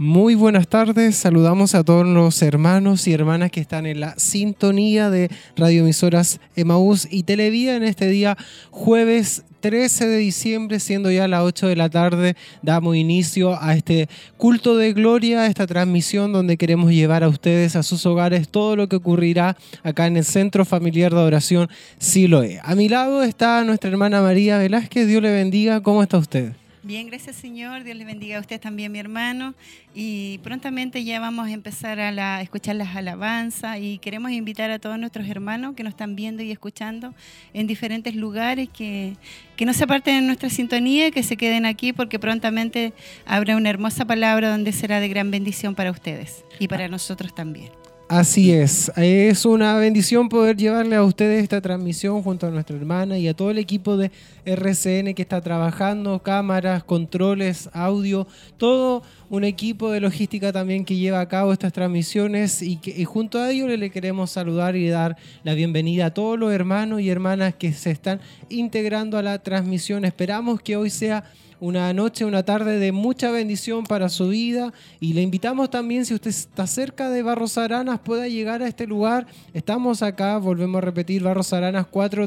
Muy buenas tardes, saludamos a todos los hermanos y hermanas que están en la sintonía de radioemisoras Emaús y Televida en este día jueves 13 de diciembre, siendo ya las 8 de la tarde, damos inicio a este culto de gloria, a esta transmisión donde queremos llevar a ustedes a sus hogares todo lo que ocurrirá acá en el Centro Familiar de Adoración Siloé. A mi lado está nuestra hermana María Velázquez, Dios le bendiga, ¿cómo está usted? Bien, gracias Señor, Dios le bendiga a usted también, mi hermano, y prontamente ya vamos a empezar a escuchar las alabanzas y queremos invitar a todos nuestros hermanos que nos están viendo y escuchando en diferentes lugares que no se aparten de nuestra sintonía, que se queden aquí porque prontamente habrá una hermosa palabra donde será de gran bendición para ustedes y para nosotros también. Así es una bendición poder llevarle a ustedes esta transmisión junto a nuestra hermana y a todo el equipo de RCN que está trabajando, cámaras, controles, audio, todo un equipo de logística también que lleva a cabo estas transmisiones y junto a ellos le queremos saludar y dar la bienvenida a todos los hermanos y hermanas que se están integrando a la transmisión. Esperamos que hoy sea una noche, una tarde de mucha bendición para su vida y le invitamos también, si usted está cerca de Barros Aranas, pueda llegar a este lugar. Estamos acá, volvemos a repetir, Barros Aranas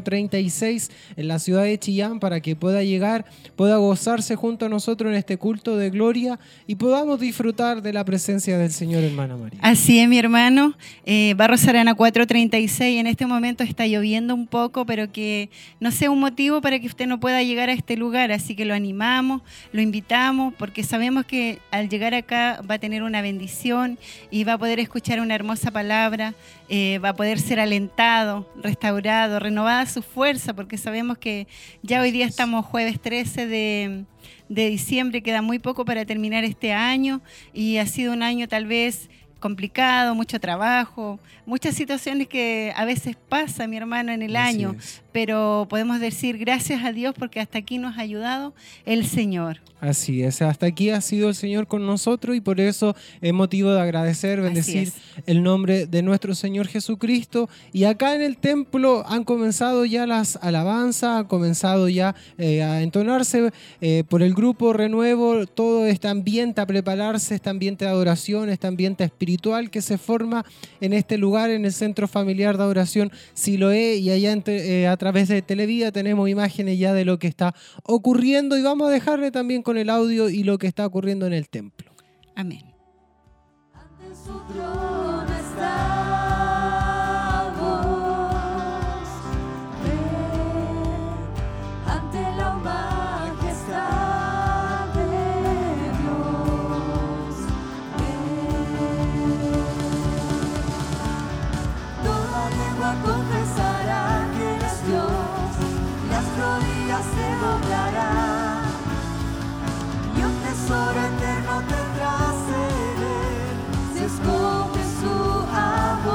436 en la ciudad de Chillán, para que pueda llegar, pueda gozarse junto a nosotros en este culto de gloria y podamos disfrutar de la presencia del Señor, hermana María. Así es, mi hermano, Barros Aranas 436, en este momento está lloviendo un poco, pero que no sea un motivo para que usted no pueda llegar a este lugar, así que lo animamos, lo invitamos, porque sabemos que al llegar acá va a tener una bendición y va a poder escuchar una hermosa palabra, va a poder ser alentado, restaurado, renovada su fuerza, porque sabemos que ya hoy día estamos jueves 13 de diciembre, queda muy poco para terminar este año y ha sido un año tal vez complicado, mucho trabajo, muchas situaciones que a veces pasa, mi hermano, en el año, pero podemos decir gracias a Dios porque hasta aquí nos ha ayudado el Señor. Así es, hasta aquí ha sido el Señor con nosotros y por eso es motivo de agradecer, bendecir el nombre de nuestro Señor Jesucristo. Y acá en el templo han comenzado ya las alabanzas, han comenzado ya a entonarse por el grupo Renuevo, todo este ambiente a prepararse, este ambiente de adoración, este ambiente espiritual que se forma en este lugar, en el Centro Familiar de Adoración Siloé, y allá a través de Televida tenemos imágenes ya de lo que está ocurriendo y vamos a dejarle también con el audio y lo que está ocurriendo en el templo. Amén. Ante su trono estamos, ante la majestad de Dios. Toda lengua confesará que eres Dios, las rodillas se doblarán. Tesoro eterno tendrás en él, se esconde su amor.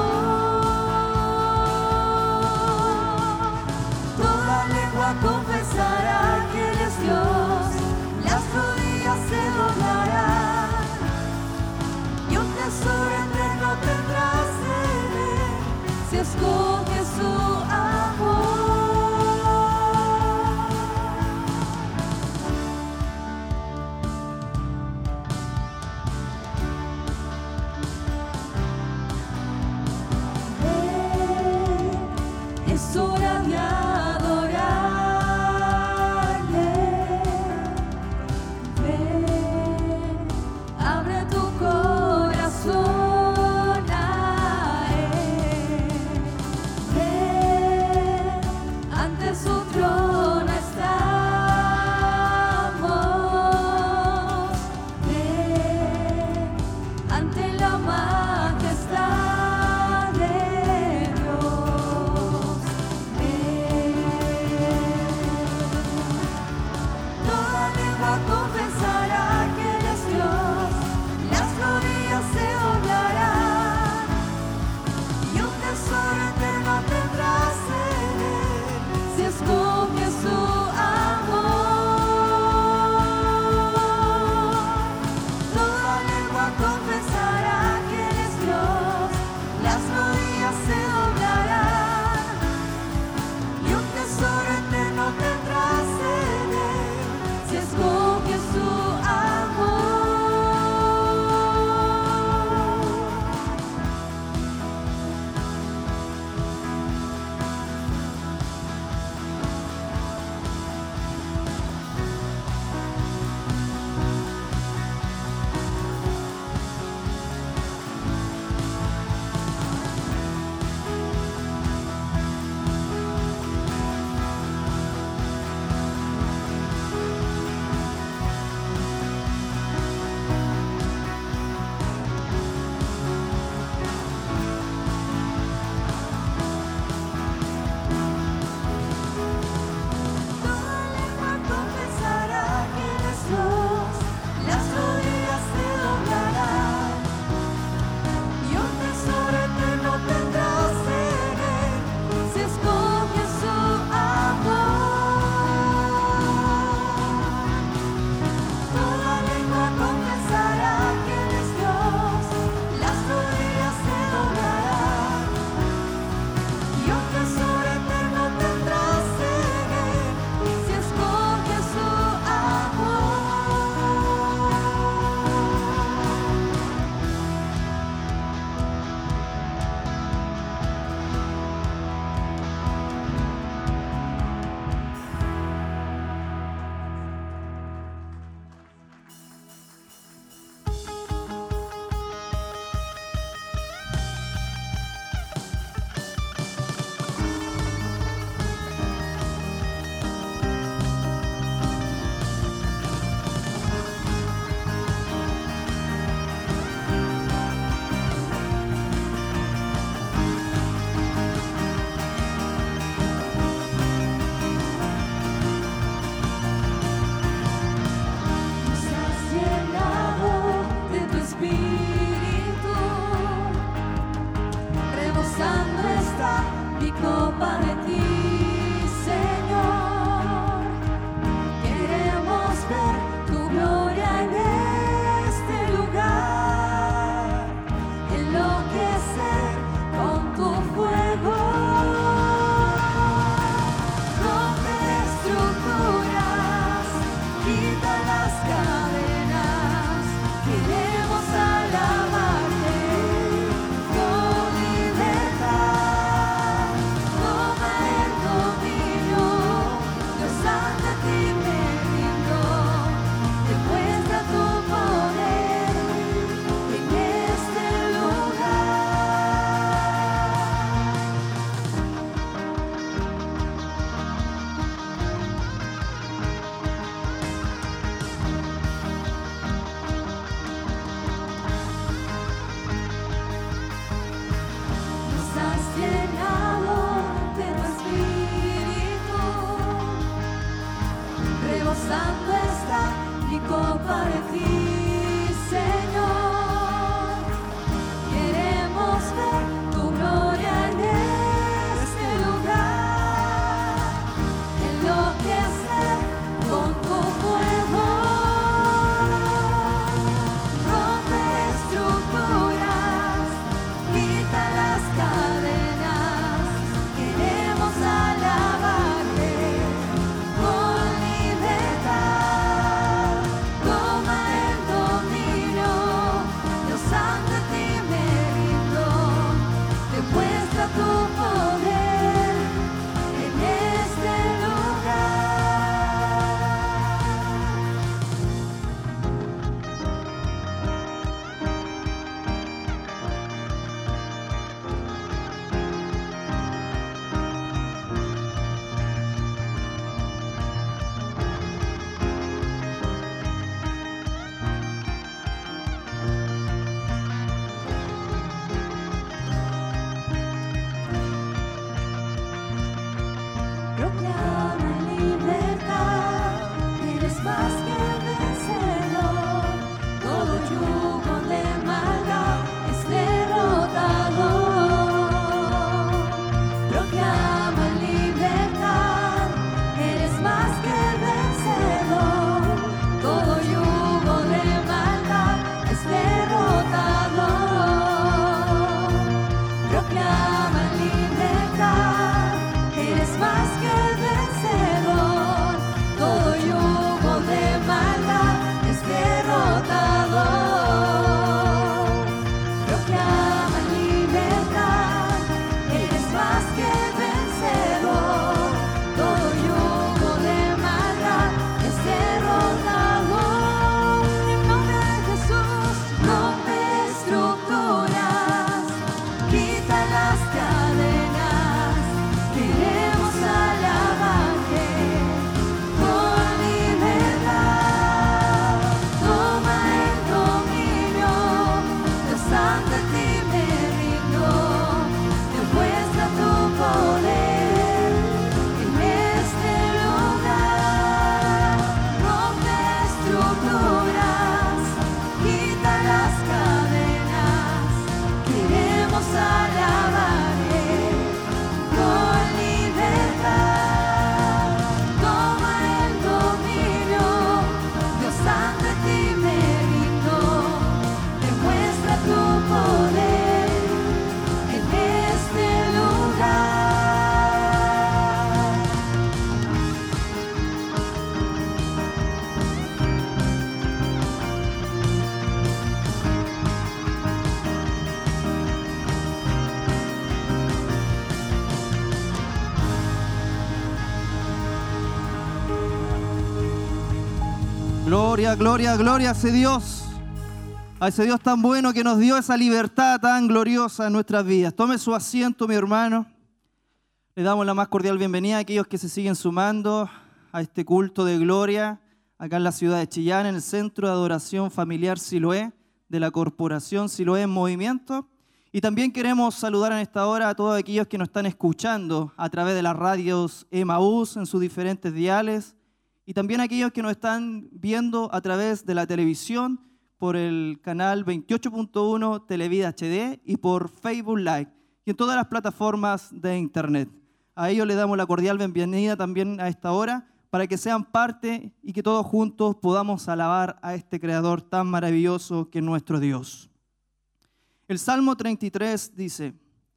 Gloria, gloria, gloria a ese Dios. A ese Dios tan bueno que nos dio esa libertad tan gloriosa en nuestras vidas. Tome su asiento, mi hermano. Le damos la más cordial bienvenida a aquellos que se siguen sumando a este culto de gloria acá en la ciudad de Chillán, en el Centro de Adoración Familiar Siloé de la Corporación Siloé en Movimiento. Y también queremos saludar en esta hora a todos aquellos que nos están escuchando a través de las radios Emaús en sus diferentes diales y también a aquellos que nos están viendo a través de la televisión por el canal 28.1 Televida HD y por Facebook Live y en todas las plataformas de internet. A ellos les damos la cordial bienvenida también a esta hora para que sean parte y que todos juntos podamos alabar a este Creador tan maravilloso que es nuestro Dios. El Salmo 33 dice: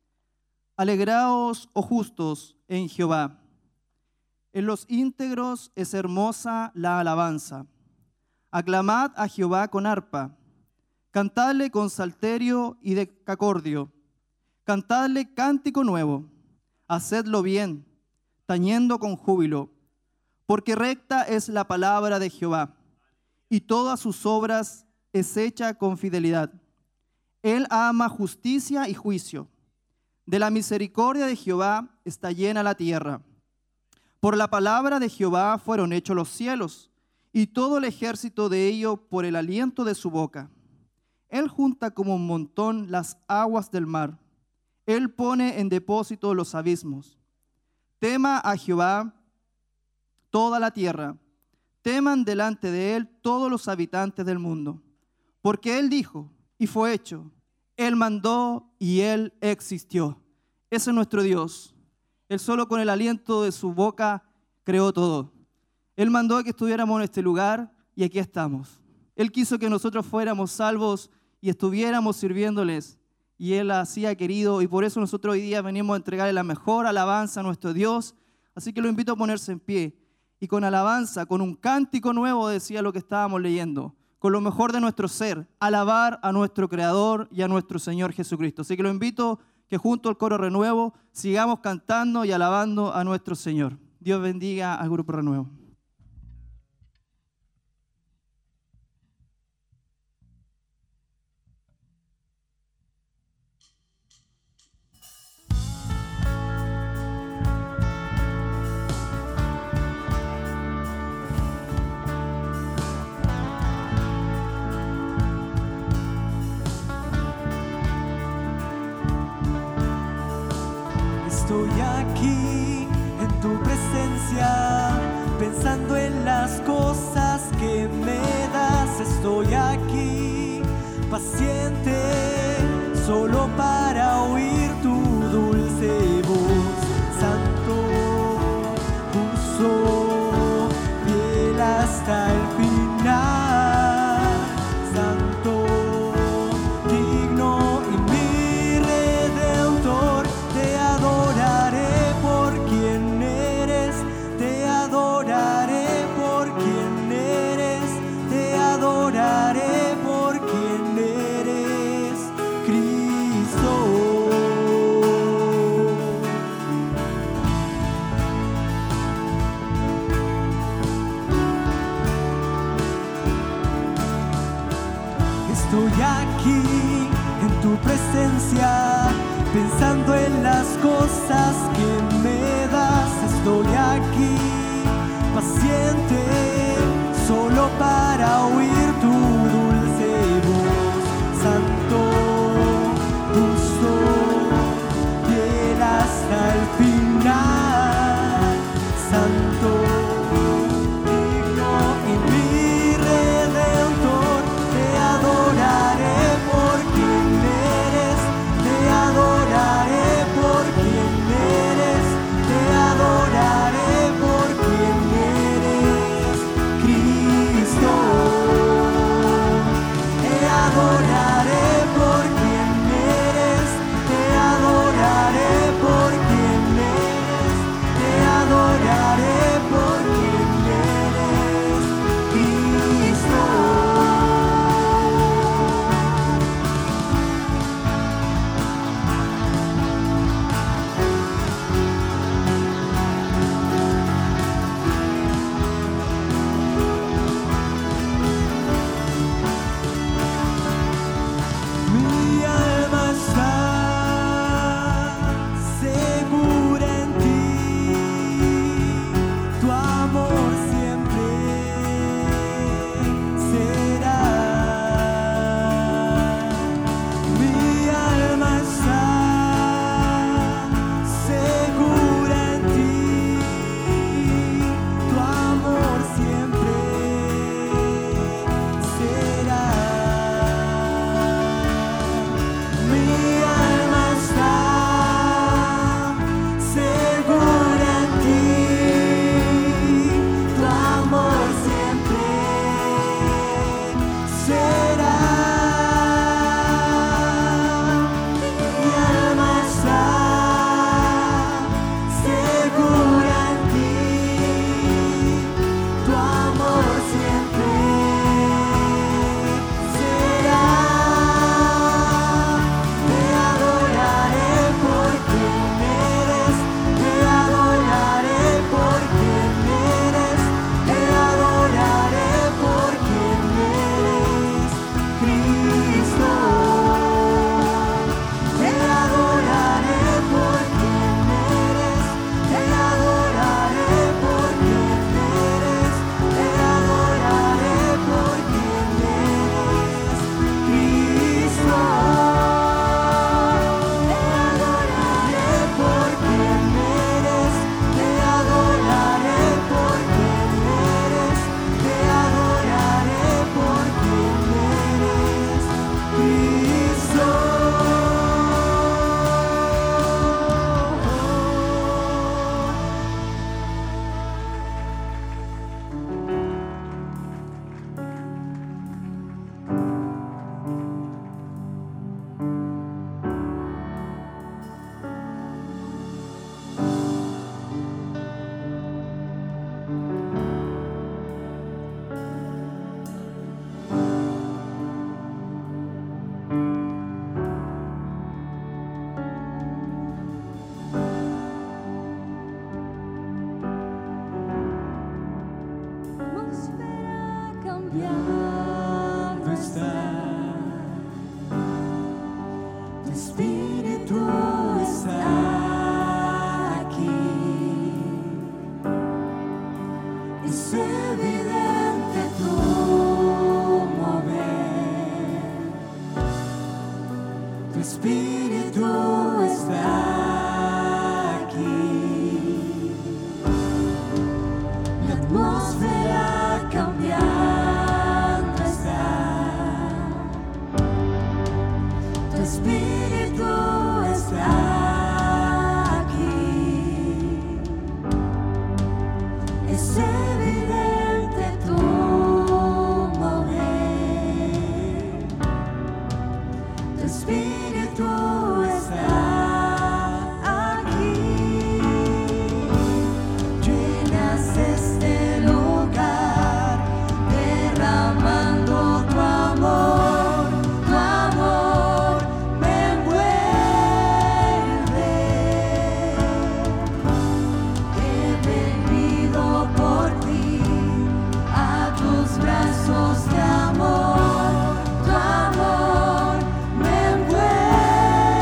Alegraos, oh justos, en Jehová. En los íntegros es hermosa la alabanza. Aclamad a Jehová con arpa. Cantadle con salterio y decacordio. Cantadle cántico nuevo. Hacedlo bien, tañendo con júbilo. Porque recta es la palabra de Jehová, y todas sus obras es hecha con fidelidad. Él ama justicia y juicio. De la misericordia de Jehová está llena la tierra. Por la palabra de Jehová fueron hechos los cielos, y todo el ejército de ellos por el aliento de su boca. Él junta como un montón las aguas del mar. Él pone en depósito los abismos. Tema a Jehová toda la tierra. Teman delante de él todos los habitantes del mundo. Porque él dijo, y fue hecho. Él mandó y él existió. Ese es nuestro Dios. Él solo con el aliento de su boca creó todo. Él mandó que estuviéramos en este lugar y aquí estamos. Él quiso que nosotros fuéramos salvos y estuviéramos sirviéndoles. Y Él así ha querido y por eso nosotros hoy día venimos a entregarle la mejor alabanza a nuestro Dios. Así que lo invito a ponerse en pie. Y con alabanza, con un cántico nuevo, decía lo que estábamos leyendo, con lo mejor de nuestro ser, alabar a nuestro Creador y a nuestro Señor Jesucristo. Así que lo invito que junto al coro Renuevo sigamos cantando y alabando a nuestro Señor. Dios bendiga al Grupo Renuevo. Estoy aquí en tu presencia, pensando en las cosas que me das. Estoy aquí, paciente, solo para oír tu dulce voz. Santo, justo, fiel hasta el final. Santo, digno y mi Redentor. Te adoraré por quien eres, te adoraré por quien eres, te adoraré por quien eres, Cristo. Estoy aquí en tu presencia, pensando en las cosas que me das. Estoy aquí, paciente, solo para oír tu dulce voz. Santo, justo, fiel hasta el final. Santo, digno y mi Redentor. Te adoraré por quien eres, te adoraré por quien eres, te adoraré por quien eres, Cristo. Espíritu está aquí. Es evidente tu mover. Tu Espíritu está aquí. La atmósfera cambiando está. Tu Espíritu está aquí. Es evidente tu mover. Tu Espíritu está aquí. Llenas este lugar, derramando tu amor me envuelve. He venido por ti a tus brazos de amor, tu amor me envuelve.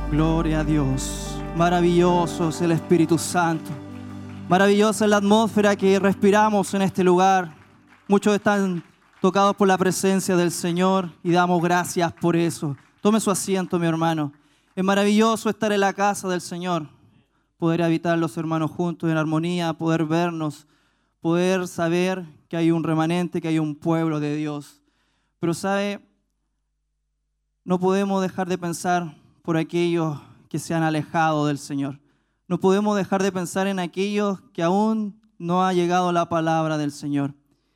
Gloria a Dios. Maravilloso es el Espíritu Santo. Maravillosa es la atmósfera que respiramos en este lugar. Muchos están tocados por la presencia del Señor y damos gracias por eso. Tome su asiento, mi hermano. Es maravilloso estar en la casa del Señor, poder habitar los hermanos juntos en armonía, poder vernos, poder saber que hay un remanente, que hay un pueblo de Dios. Pero sabe, no podemos dejar de pensar por aquellos que se han alejado del Señor. No podemos dejar de pensar en aquellos que aún no ha llegado la palabra del Señor.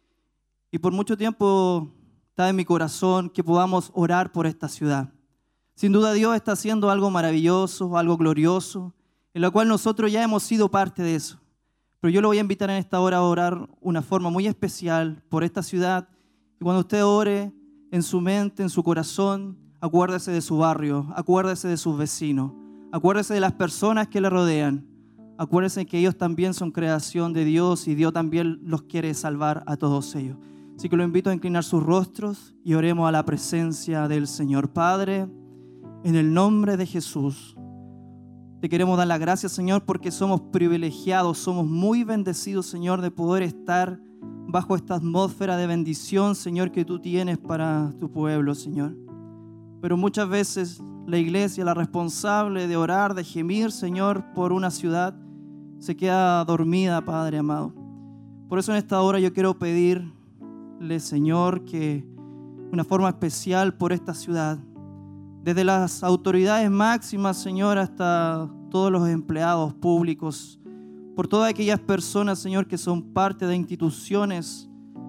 Y por mucho tiempo está en mi corazón que podamos orar por esta ciudad. Sin duda Dios está haciendo algo maravilloso, algo glorioso, en lo cual nosotros ya hemos sido parte de eso. Pero yo lo voy a invitar en esta hora a orar una forma muy especial por esta ciudad. Y cuando usted ore en su mente, en su corazón, acuérdese de su barrio, acuérdese de sus vecinos, acuérdese de las personas que le rodean. Acuérdese que ellos también son creación de Dios y Dios también los quiere salvar a todos ellos. Así que lo invito a inclinar sus rostros y oremos a la presencia del Señor. Padre, en el nombre de Jesús, te queremos dar las gracias, Señor, porque somos privilegiados, somos muy bendecidos, Señor, de poder estar bajo esta atmósfera de bendición, Señor, que tú tienes para tu pueblo, Señor. Pero muchas veces la iglesia, la responsable de orar, de gemir, Señor, por una ciudad, se queda dormida, Padre amado. Por eso en esta hora yo quiero pedirle, Señor, que una forma especial por esta ciudad, desde las autoridades máximas, Señor, hasta todos los empleados públicos, por todas aquellas personas, Señor, que son parte de instituciones,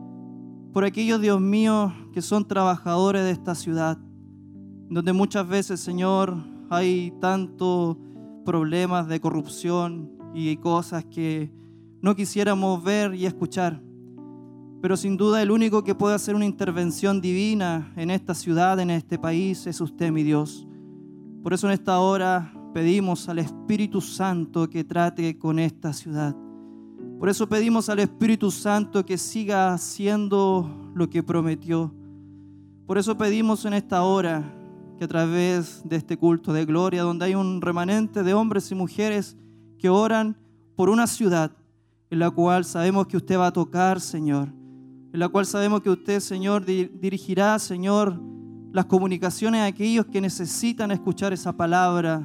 por aquellos, Dios mío, que son trabajadores de esta ciudad, donde muchas veces, Señor, hay tantos problemas de corrupción y cosas que no quisiéramos ver y escuchar. Pero sin duda el único que puede hacer una intervención divina en esta ciudad, en este país, es usted, mi Dios. Por eso en esta hora pedimos al Espíritu Santo que trate con esta ciudad. Por eso pedimos al Espíritu Santo que siga haciendo lo que prometió. Por eso pedimos en esta hora que a través de este culto de gloria, donde hay un remanente de hombres y mujeres que oran por una ciudad en la cual sabemos que usted va a tocar, Señor, en la cual sabemos que usted, Señor, dirigirá, Señor, las comunicaciones a aquellos que necesitan escuchar esa palabra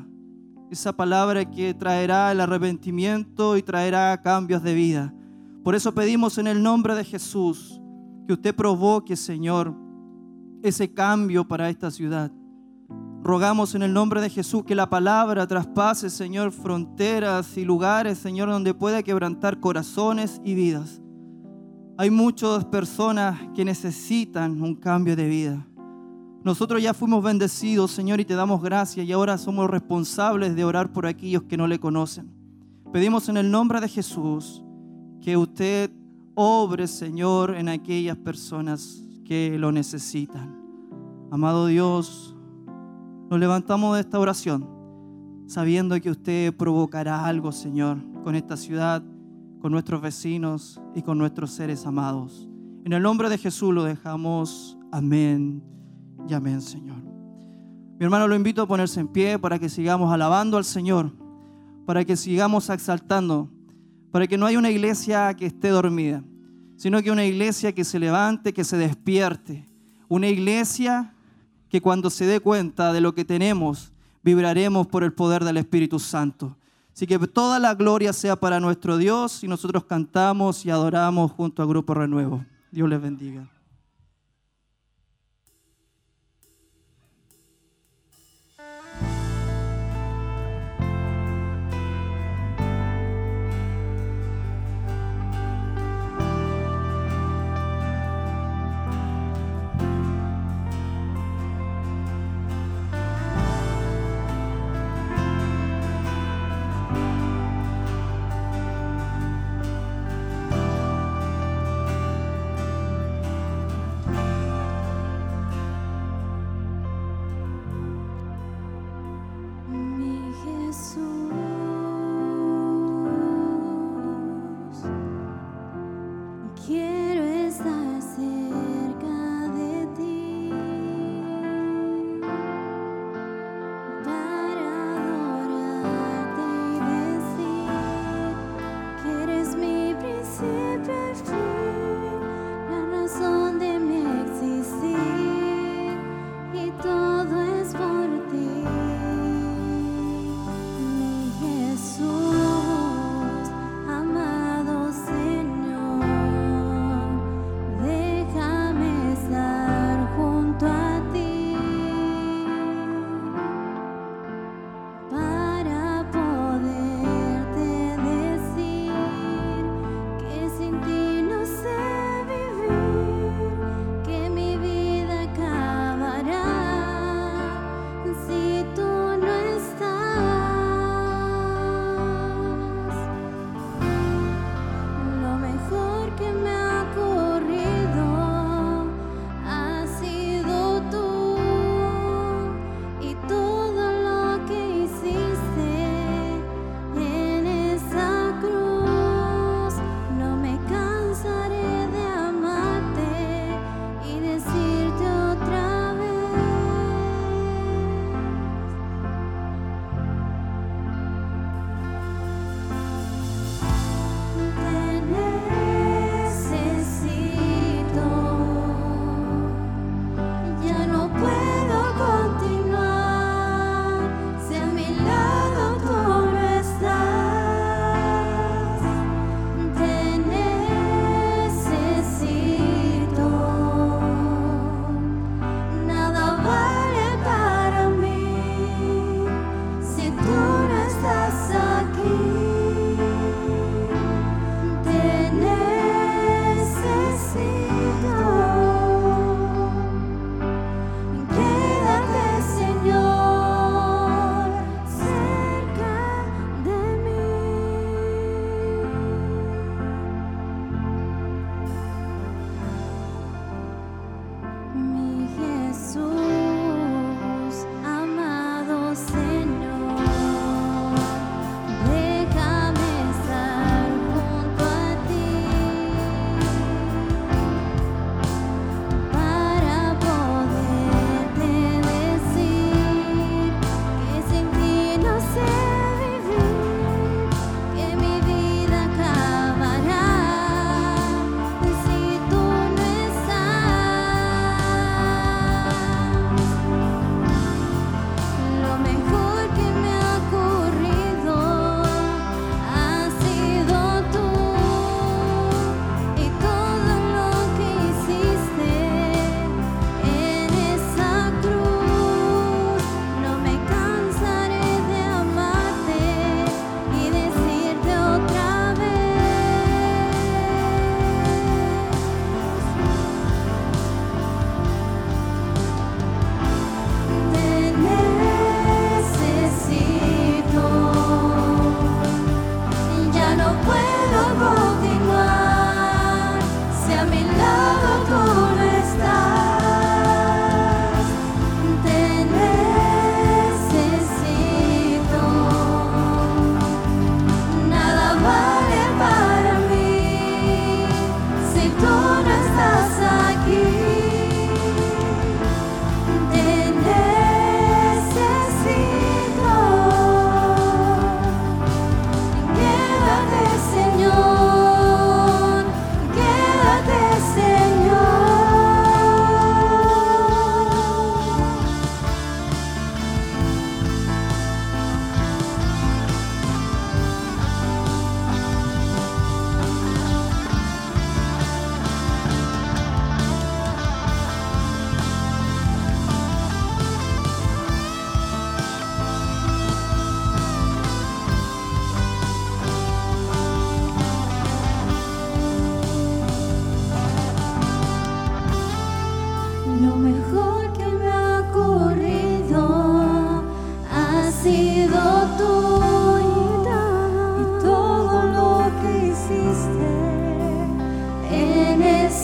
que traerá el arrepentimiento y traerá cambios de vida. Por eso pedimos en el nombre de Jesús que usted provoque, Señor, ese cambio para esta ciudad. Rogamos en el nombre de Jesús que la palabra traspase, Señor, fronteras y lugares, Señor, donde pueda quebrantar corazones y vidas. Hay muchas personas que necesitan un cambio de vida. Nosotros ya fuimos bendecidos, Señor, y te damos gracias, y ahora somos responsables de orar por aquellos que no le conocen. Pedimos en el nombre de Jesús que usted obre, Señor, en aquellas personas que lo necesitan. Amado Dios, nos levantamos de esta oración sabiendo que usted provocará algo, Señor, con esta ciudad, con nuestros vecinos y con nuestros seres amados. En el nombre de Jesús lo dejamos. Amén y amén, Señor. Mi hermano, lo invito a ponerse en pie para que sigamos alabando al Señor, para que sigamos exaltando, para que no haya una iglesia que esté dormida, sino que una iglesia que se levante, que se despierte, una iglesia que cuando se dé cuenta de lo que tenemos, vibraremos por el poder del Espíritu Santo. Así que toda la gloria sea para nuestro Dios, y nosotros cantamos y adoramos junto al Grupo Renuevo. Dios les bendiga.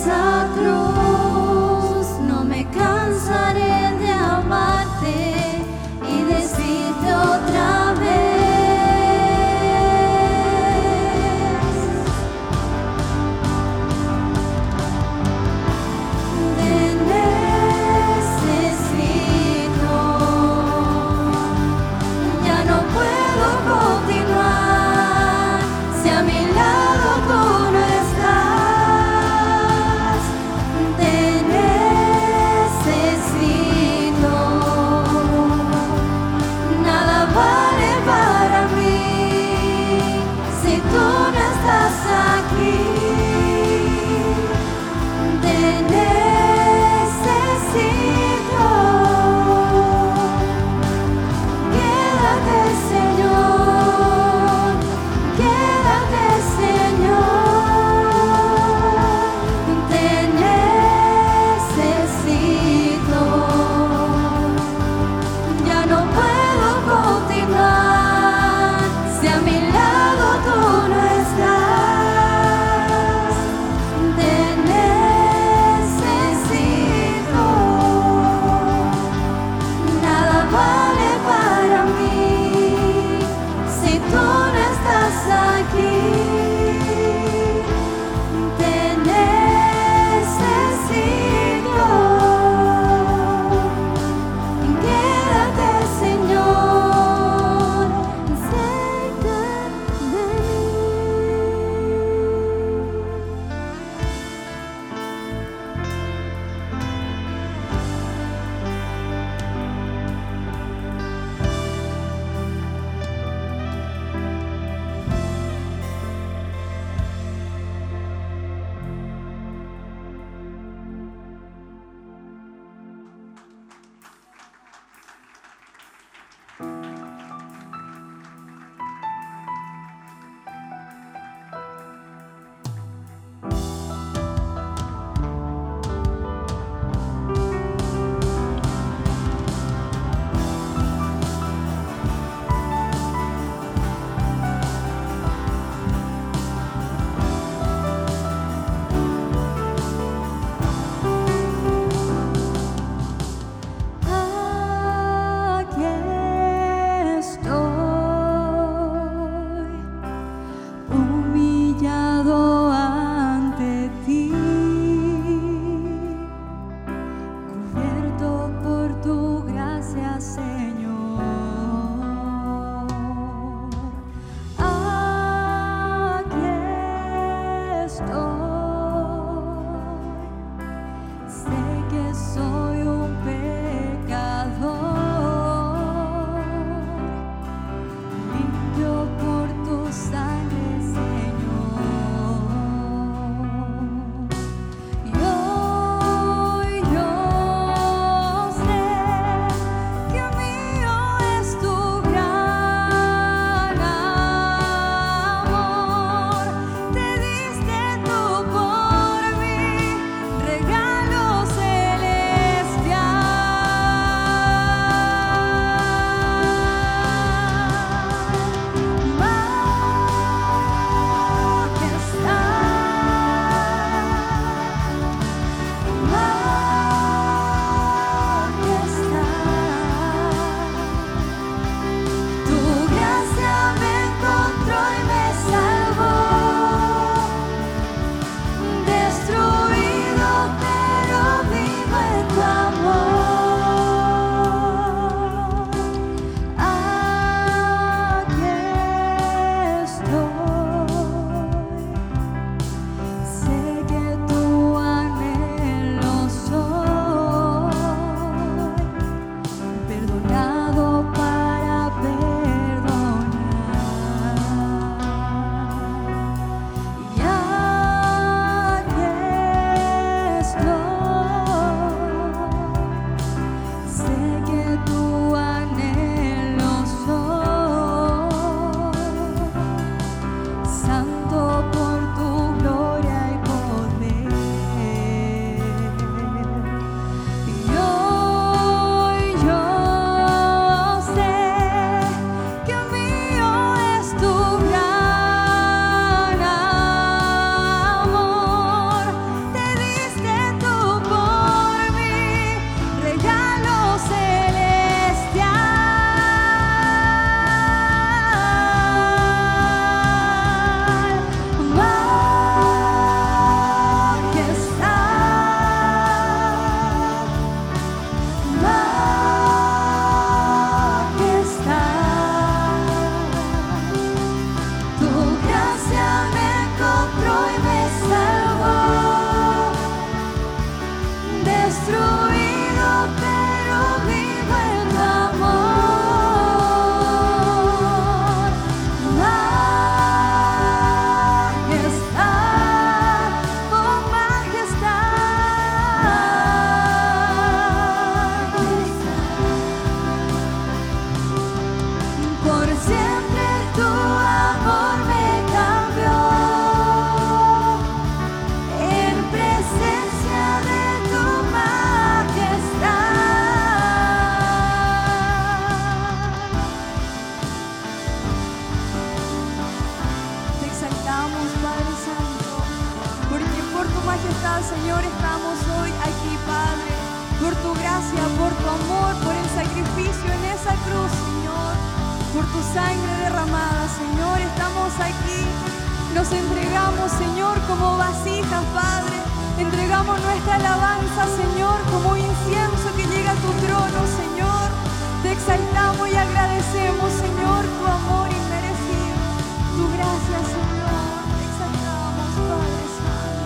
esa cruz, no me cansaré de amarte y decirte otra vez. siempre tu amor me cambió. En presencia de tu majestad. Te exaltamos, Padre Santo, porque por tu majestad, Señor, estamos hoy aquí, Padre. Por tu gracia, por tu amor, por el sacrificio en esa cruz, Señor. Por tu sangre derramada, Señor, estamos aquí. Nos entregamos, Señor, como vasijas, Padre. Entregamos nuestra alabanza, Señor, como incienso que llega a tu trono, Señor. Te exaltamos y agradecemos, Señor, tu amor inmerecido. Tu gracia, Señor. Te exaltamos, Padre Santo.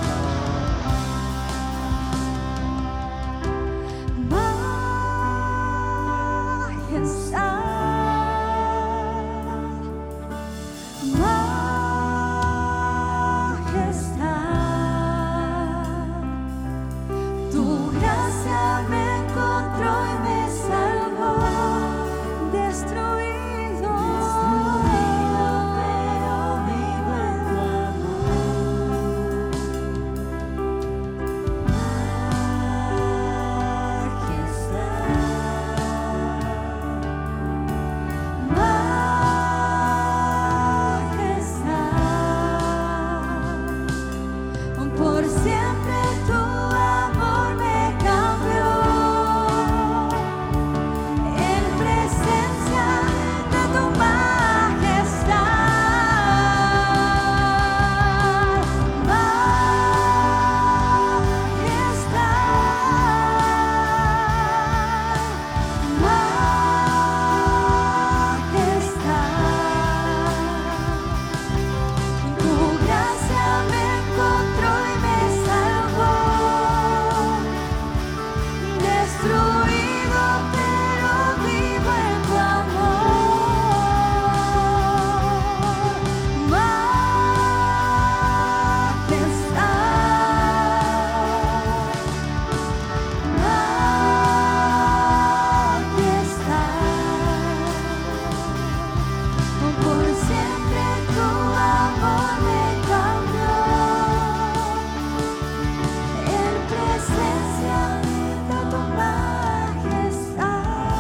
Tu gracia me encontró y me salvó, destruido, pero vivo en tu por siempre tu amor me cambió. En presencia de tu majestad. Tu gracia me encontró y me salvó, destruido pero vivo en tu amor. Por siempre tu amor me cambió. En presencia de tu majestad.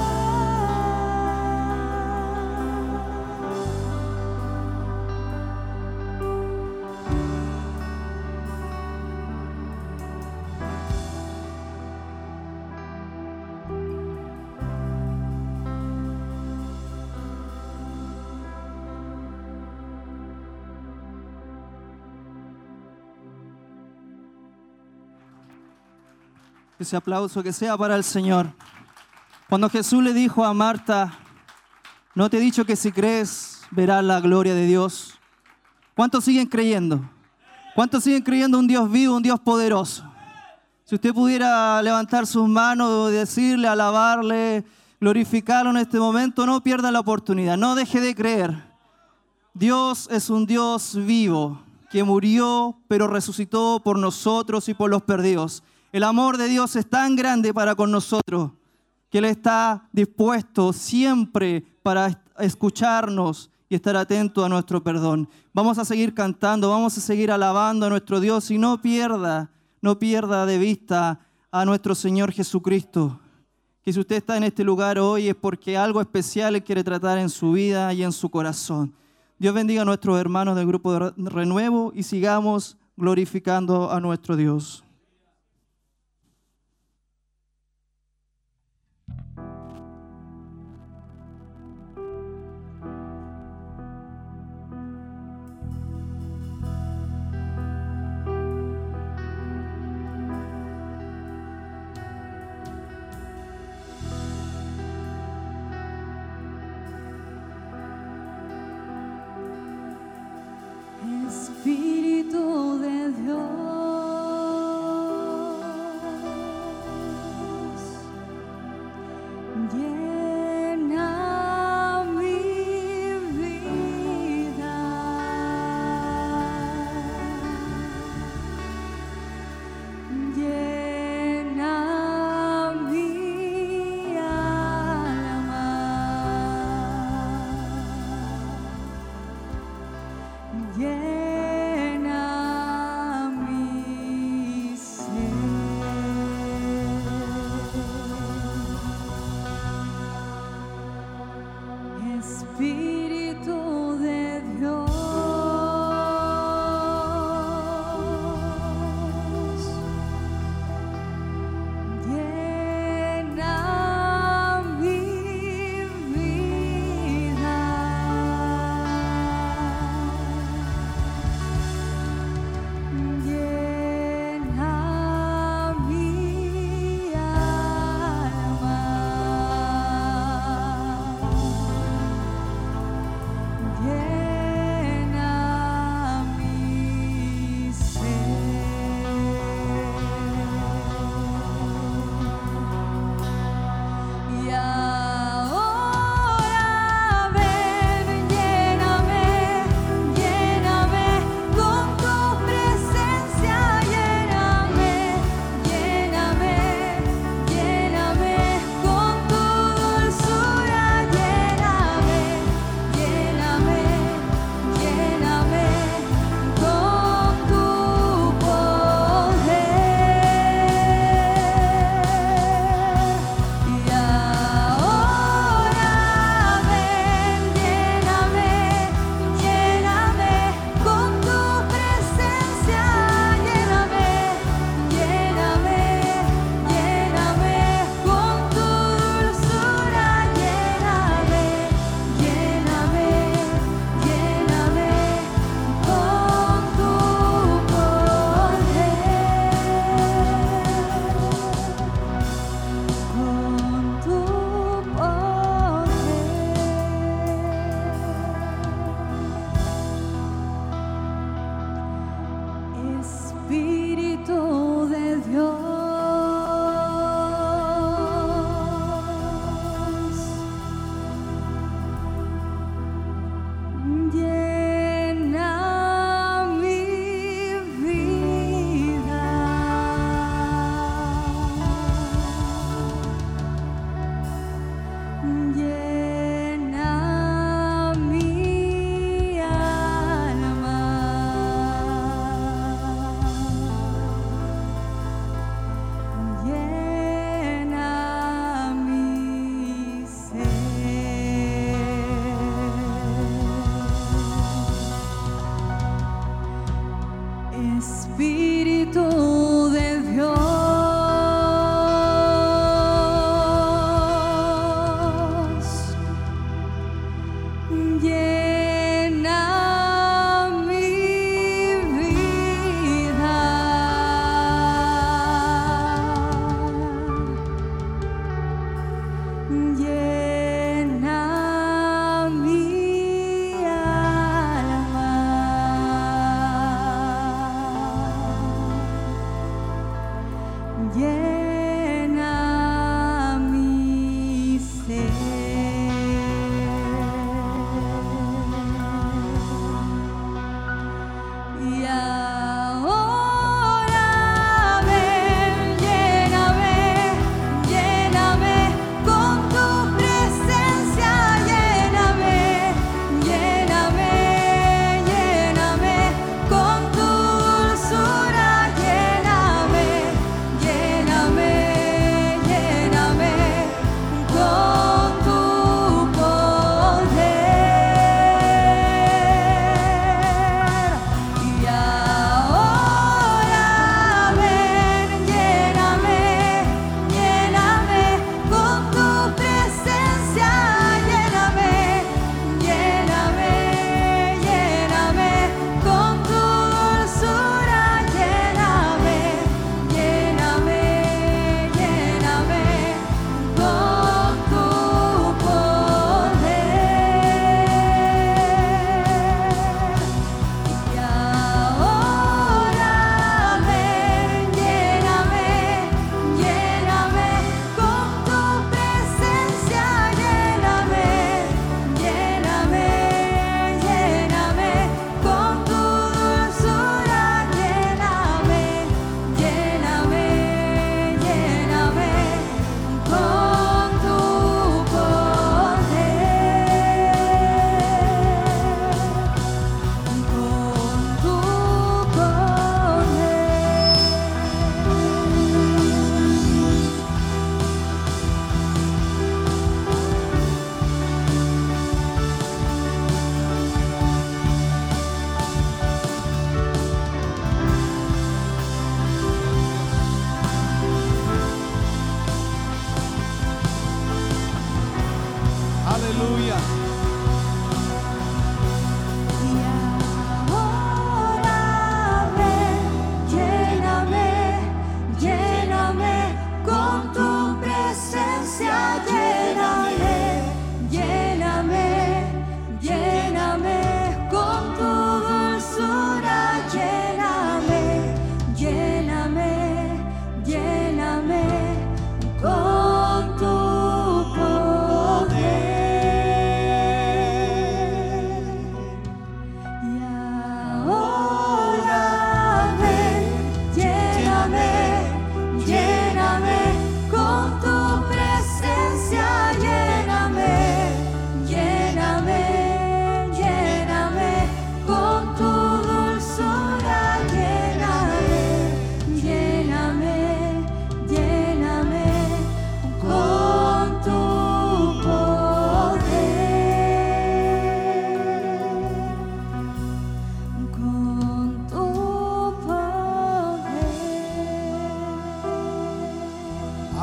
Ese aplauso que sea para el Señor. Cuando Jesús le dijo a Marta, ¿no te he dicho que si crees verás la gloria de Dios? ¿Cuántos siguen creyendo? ¿Cuántos siguen creyendo un Dios vivo, un Dios poderoso? Si usted pudiera levantar sus manos, decirle, alabarle, glorificarlo en este momento, no pierda la oportunidad, no deje de creer. Dios es un Dios vivo que murió pero resucitó por nosotros y por los perdidos. El amor de Dios es tan grande para con nosotros que Él está dispuesto siempre para escucharnos y estar atento a nuestro perdón. Vamos a seguir cantando, vamos a seguir alabando a nuestro Dios y no pierda de vista a nuestro Señor Jesucristo. Que si usted está en este lugar hoy es porque algo especial Él quiere tratar en su vida y en su corazón. Dios bendiga a nuestros hermanos del grupo de Renuevo y sigamos glorificando a nuestro Dios. Espíritu de Dios, llena mi vida, llena mi alma. Espíritu de Dios. Llena mi vida. Llena mi alma.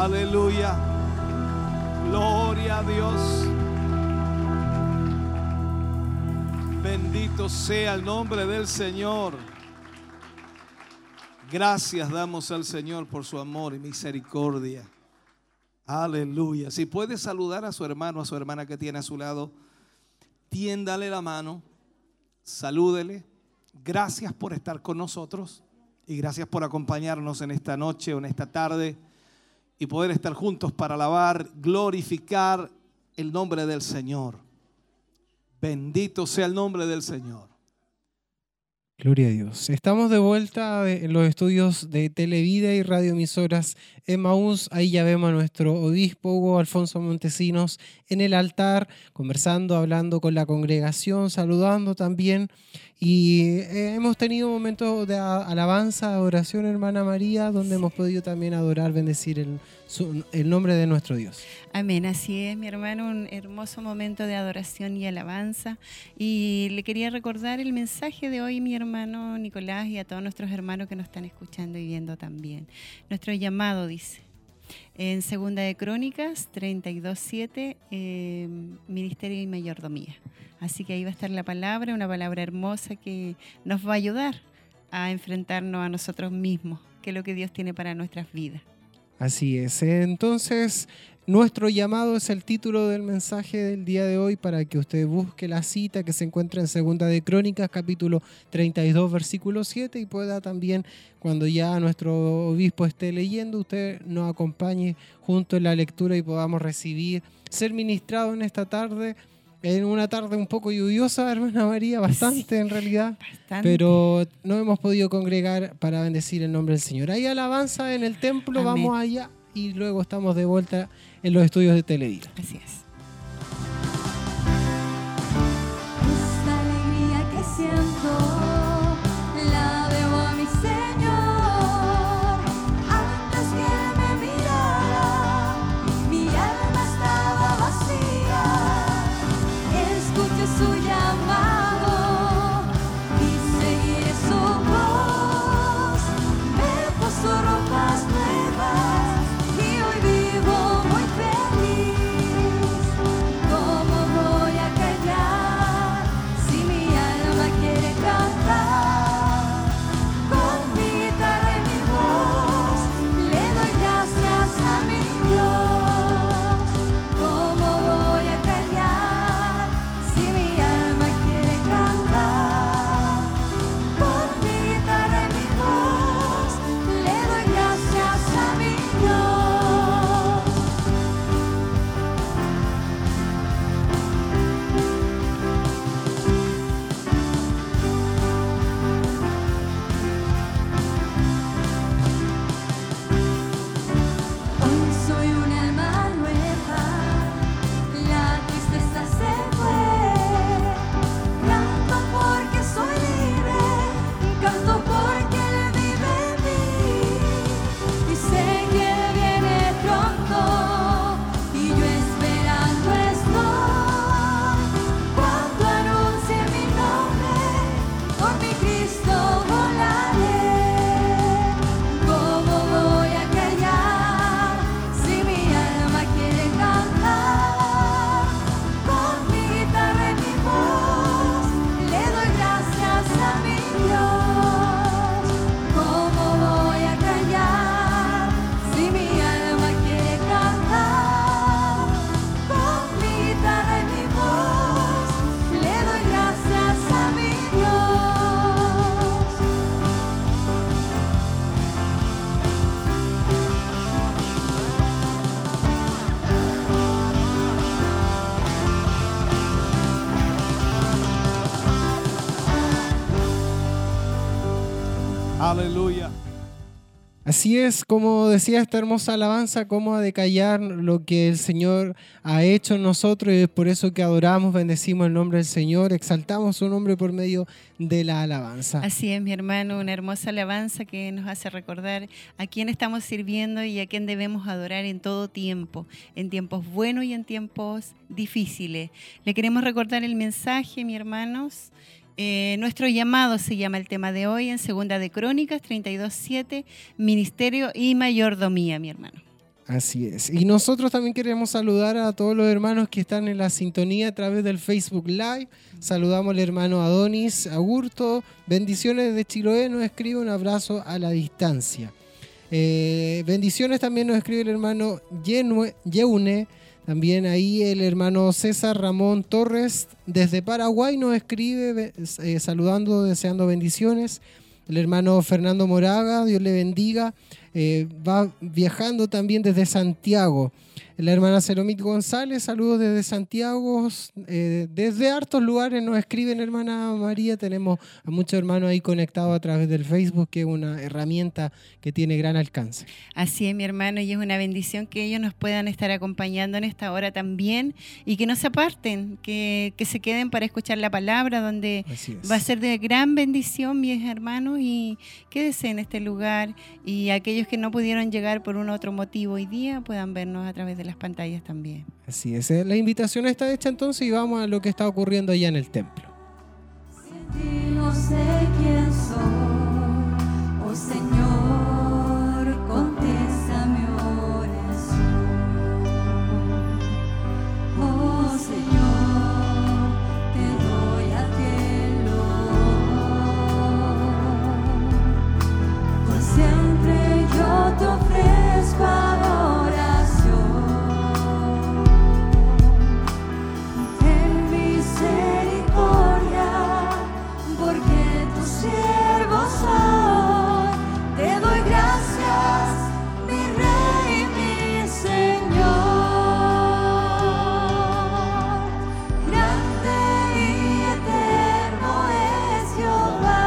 Aleluya. Gloria a Dios. Bendito sea el nombre del Señor. Gracias damos al Señor por su amor y misericordia. Aleluya. Si puede saludar a su hermano, a su hermana que tiene a su lado, tiéndale la mano, salúdele. Gracias por estar con nosotros y gracias por acompañarnos en esta noche o en esta tarde y poder estar juntos para alabar, glorificar el nombre del Señor. Bendito sea el nombre del Señor. Gloria a Dios. Estamos de vuelta en los estudios de Televida y radioemisoras Emmaús. Ahí ya vemos a nuestro obispo Hugo Alfonso Montesinos en el altar, conversando, hablando con la congregación, saludando también. Y hemos tenido momentos de alabanza, adoración, hermana María, donde hemos podido también adorar, bendecir el nombre de nuestro Dios. Amén, así es, mi hermano, un hermoso momento de adoración y alabanza. Y le quería recordar el mensaje de hoy, mi hermano Nicolás, y a todos nuestros hermanos que nos están escuchando y viendo también. Nuestro llamado, dice, en 2 de Crónicas 32:7, ministerio y mayordomía. Así que ahí va a estar la palabra, una palabra hermosa que nos va a ayudar a enfrentarnos a nosotros mismos, que es lo que Dios tiene para nuestras vidas. Así es. Entonces, nuestro llamado es el título del mensaje del día de hoy para que usted busque la cita que se encuentra en 2 de Crónicas, capítulo 32, versículo 7, y pueda también, cuando ya nuestro obispo esté leyendo, usted nos acompañe junto en la lectura y podamos recibir, ser ministrado en esta tarde. En una tarde un poco lluviosa, hermana María, bastante en realidad, bastante. Pero no hemos podido congregar para bendecir el nombre del Señor. Hay alabanza en el templo, amén. Vamos allá y luego estamos de vuelta en los estudios de Televida. Así es. Esta alegría que siento la debo a mi Señor. Antes que Él me mirara, mi alma estaba vacía. Escuché su llamado y seguiré su voz. Me puso ropas nuevas y hoy vivo muy feliz. ¿Cómo voy a callar si mi alma quiere cantar? Con mi guitarra y mi voz le doy gracias a mi Dios. ¿Cómo voy a callar si mi alma quiere cantar? Con mi guitarra y mi voz le doy gracias a mi Dios. Hoy soy un alma nueva, la tristeza se fue. Canto porque soy libre, canto porque Él vive en mí. Y sé que Él viene pronto y yo esperando estoy. Cuando anuncie mi nombre, por mi Cristo volaré. ¿Cómo voy a callar si mi alma quiere cantar? Con mi guitarra y mi voz le doy gracias a mi Dios. ¿Cómo voy a callar si mi alma quiere cantar? Con mi guitarra y mi voz le doy gracias a mi Dios. Aleluya. Así es, como decía esta hermosa alabanza, cómo ha de callar lo que el Señor ha hecho en nosotros, y es por eso que adoramos, bendecimos el nombre del Señor, exaltamos su nombre por medio de la alabanza. Así es, mi hermano, una hermosa alabanza que nos hace recordar a quién estamos sirviendo y a quién debemos adorar en todo tiempo, en tiempos buenos y en tiempos difíciles. Le queremos recordar el mensaje, mi hermanos. Nuestro llamado se llama el tema de hoy en 2 de Crónicas 32:7, ministerio y mayordomía, mi hermano. Así es. Y nosotros también queremos saludar a todos los hermanos que están en la sintonía a través del Facebook Live. Saludamos al hermano Adonis Agurto. Bendiciones de Chiloé, nos escribe un abrazo a la distancia. Bendiciones también nos escribe el hermano Yeune. También ahí el hermano César Ramón Torres desde Paraguay nos escribe saludando, deseando bendiciones. El hermano Fernando Moraga, Dios le bendiga. Va viajando también desde Santiago. La hermana Selomit González, saludos desde Santiago. Desde hartos lugares nos escriben, hermana María. Tenemos a muchos hermanos ahí conectados a través del Facebook, que es una herramienta que tiene gran alcance. Así es, mi hermano, y es una bendición que ellos nos puedan estar acompañando en esta hora también y que no se aparten, que se queden para escuchar la palabra, donde va a ser de gran bendición, mis hermanos, y quédense en este lugar, y aquellos que no pudieron llegar por un otro motivo hoy día puedan vernos a través de las pantallas también. Así es, la invitación está hecha entonces y vamos a lo que está ocurriendo allá en el templo. Sin ti no sé quién soy, oh Señor, contesta mi oración. Oh Señor, te doy a ti el honor. Por siempre yo te ofrezco adoración. Ten misericordia, porque tu siervo soy. Te doy gracias, mi Rey y mi Señor. Grande y eterno es Jehová.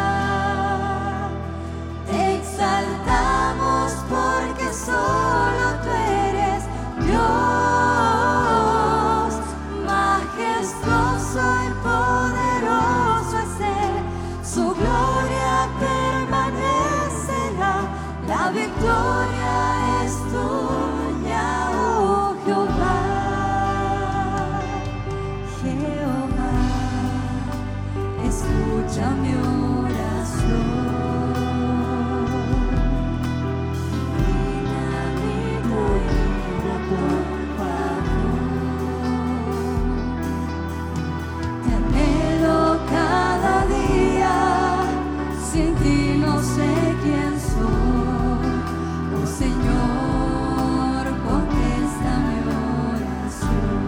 Te exaltamos porque solo tú eres Dios. Majestuoso y poderoso es Él, su gloria permanecerá. La victoria es tuya, oh Jehová. Jehová, escucha mi oración. Te anhelo cada día, sin ti no sé quién soy. Oh Señor, contesta mi oración.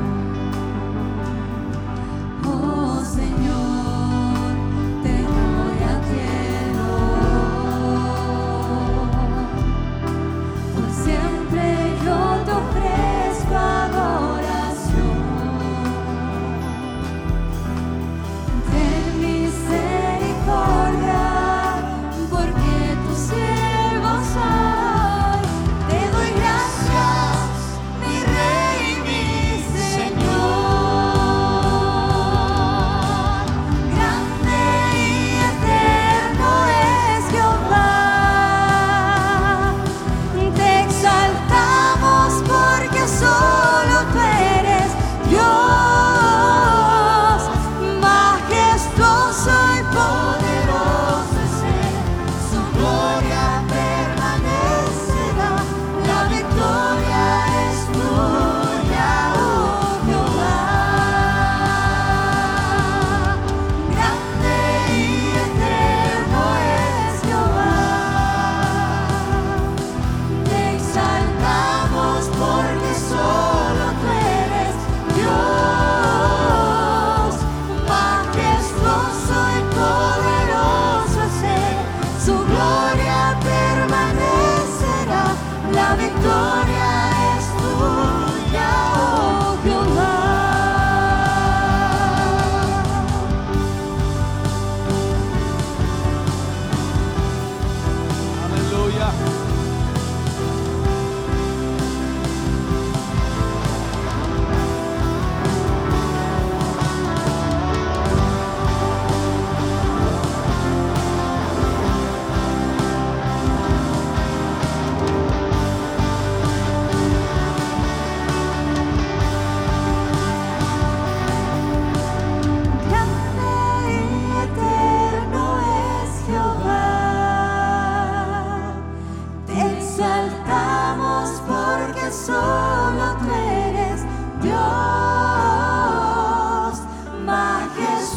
Oh Señor, te doy a ti el honor.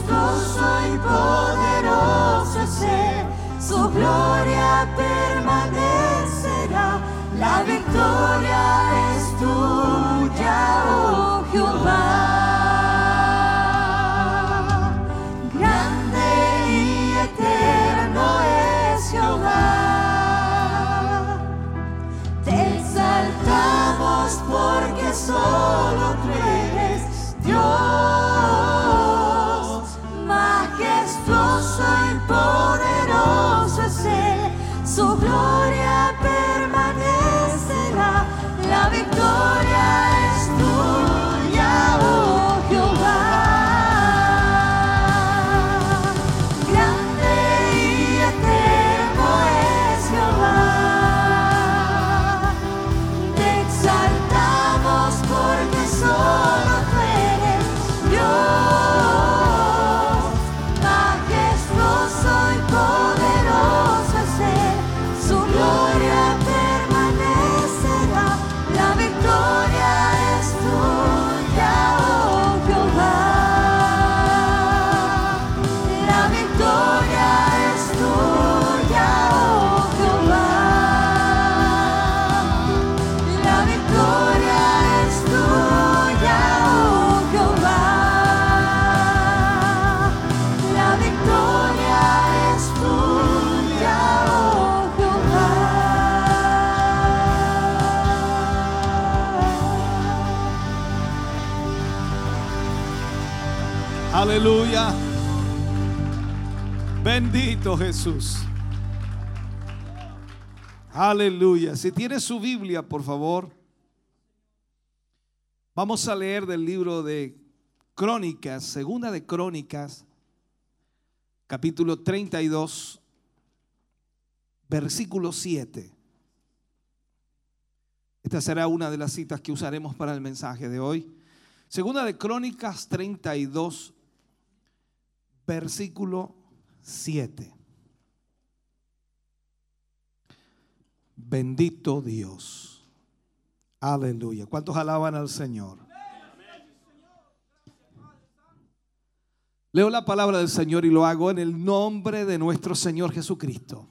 majestuoso y poderoso es Él, su gloria permanecerá, la victoria es tuya, oh Jehová. Grande y eterno es Jehová, te exaltamos porque solo tú eres Dios, majestuoso y poderoso es Él, su gloria permanecerá, la victoria es tuya, oh Jehová. Grande y eterno es Jehová, te exaltamos porque solo tú eres Dios, majestuoso y poderoso es Él, su gloria permanecerá, la victoria es tuya, oh Jehová. La victoria es tuya, oh Jehová. La victoria es tuya, oh Jehová. La victoria es tuya, oh Jehová. Aleluya. Bendito Jesús. Aleluya. Si tiene su Biblia, por favor, vamos a leer del libro de Crónicas, segunda de Crónicas, capítulo 32, versículo 7. Esta será una de las citas que usaremos para el mensaje de hoy. Segunda de Crónicas 32, versículo 7. Bendito Dios. Aleluya. ¿Cuántos alaban al Señor? Leo la palabra del Señor y lo hago en el nombre de nuestro Señor Jesucristo.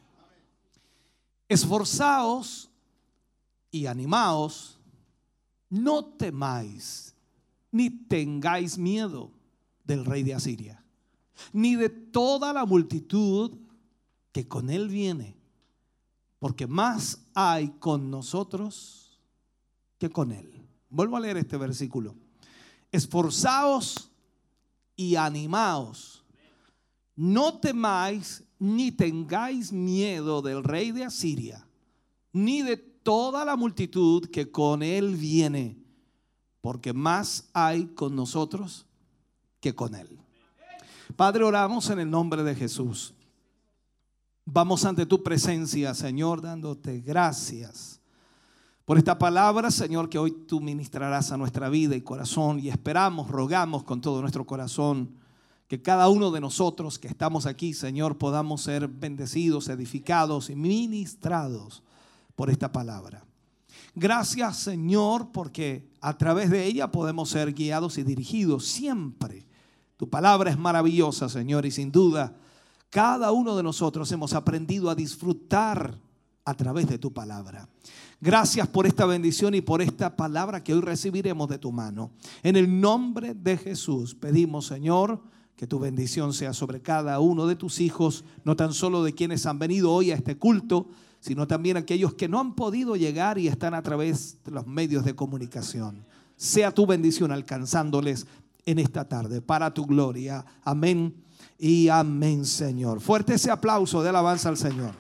Esforzaos y animaos, no temáis, ni tengáis miedo del rey de Asiria, ni de toda la multitud que con él viene, porque más hay con nosotros que con él. Vuelvo a leer este versículo. Esforzaos y animaos, no temáis ni tengáis miedo del rey de Asiria, ni de toda la multitud que con él viene, porque más hay con nosotros que con él. Padre, oramos en el nombre de Jesús. Vamos ante tu presencia, Señor, dándote gracias por esta palabra, Señor, que hoy tú ministrarás a nuestra vida y corazón. Y esperamos, rogamos con todo nuestro corazón que cada uno de nosotros que estamos aquí, Señor, podamos ser bendecidos, edificados y ministrados por esta palabra. Gracias, Señor, porque a través de ella podemos ser guiados y dirigidos siempre. Tu palabra es maravillosa, Señor, y sin duda cada uno de nosotros hemos aprendido a disfrutar a través de tu palabra. Gracias por esta bendición y por esta palabra que hoy recibiremos de tu mano. En el nombre de Jesús pedimos, Señor, que tu bendición sea sobre cada uno de tus hijos, no tan solo de quienes han venido hoy a este culto, sino también aquellos que no han podido llegar y están a través de los medios de comunicación. Sea tu bendición alcanzándoles en esta tarde, para tu gloria. Amén y amén, Señor. Fuerte ese aplauso de alabanza al Señor.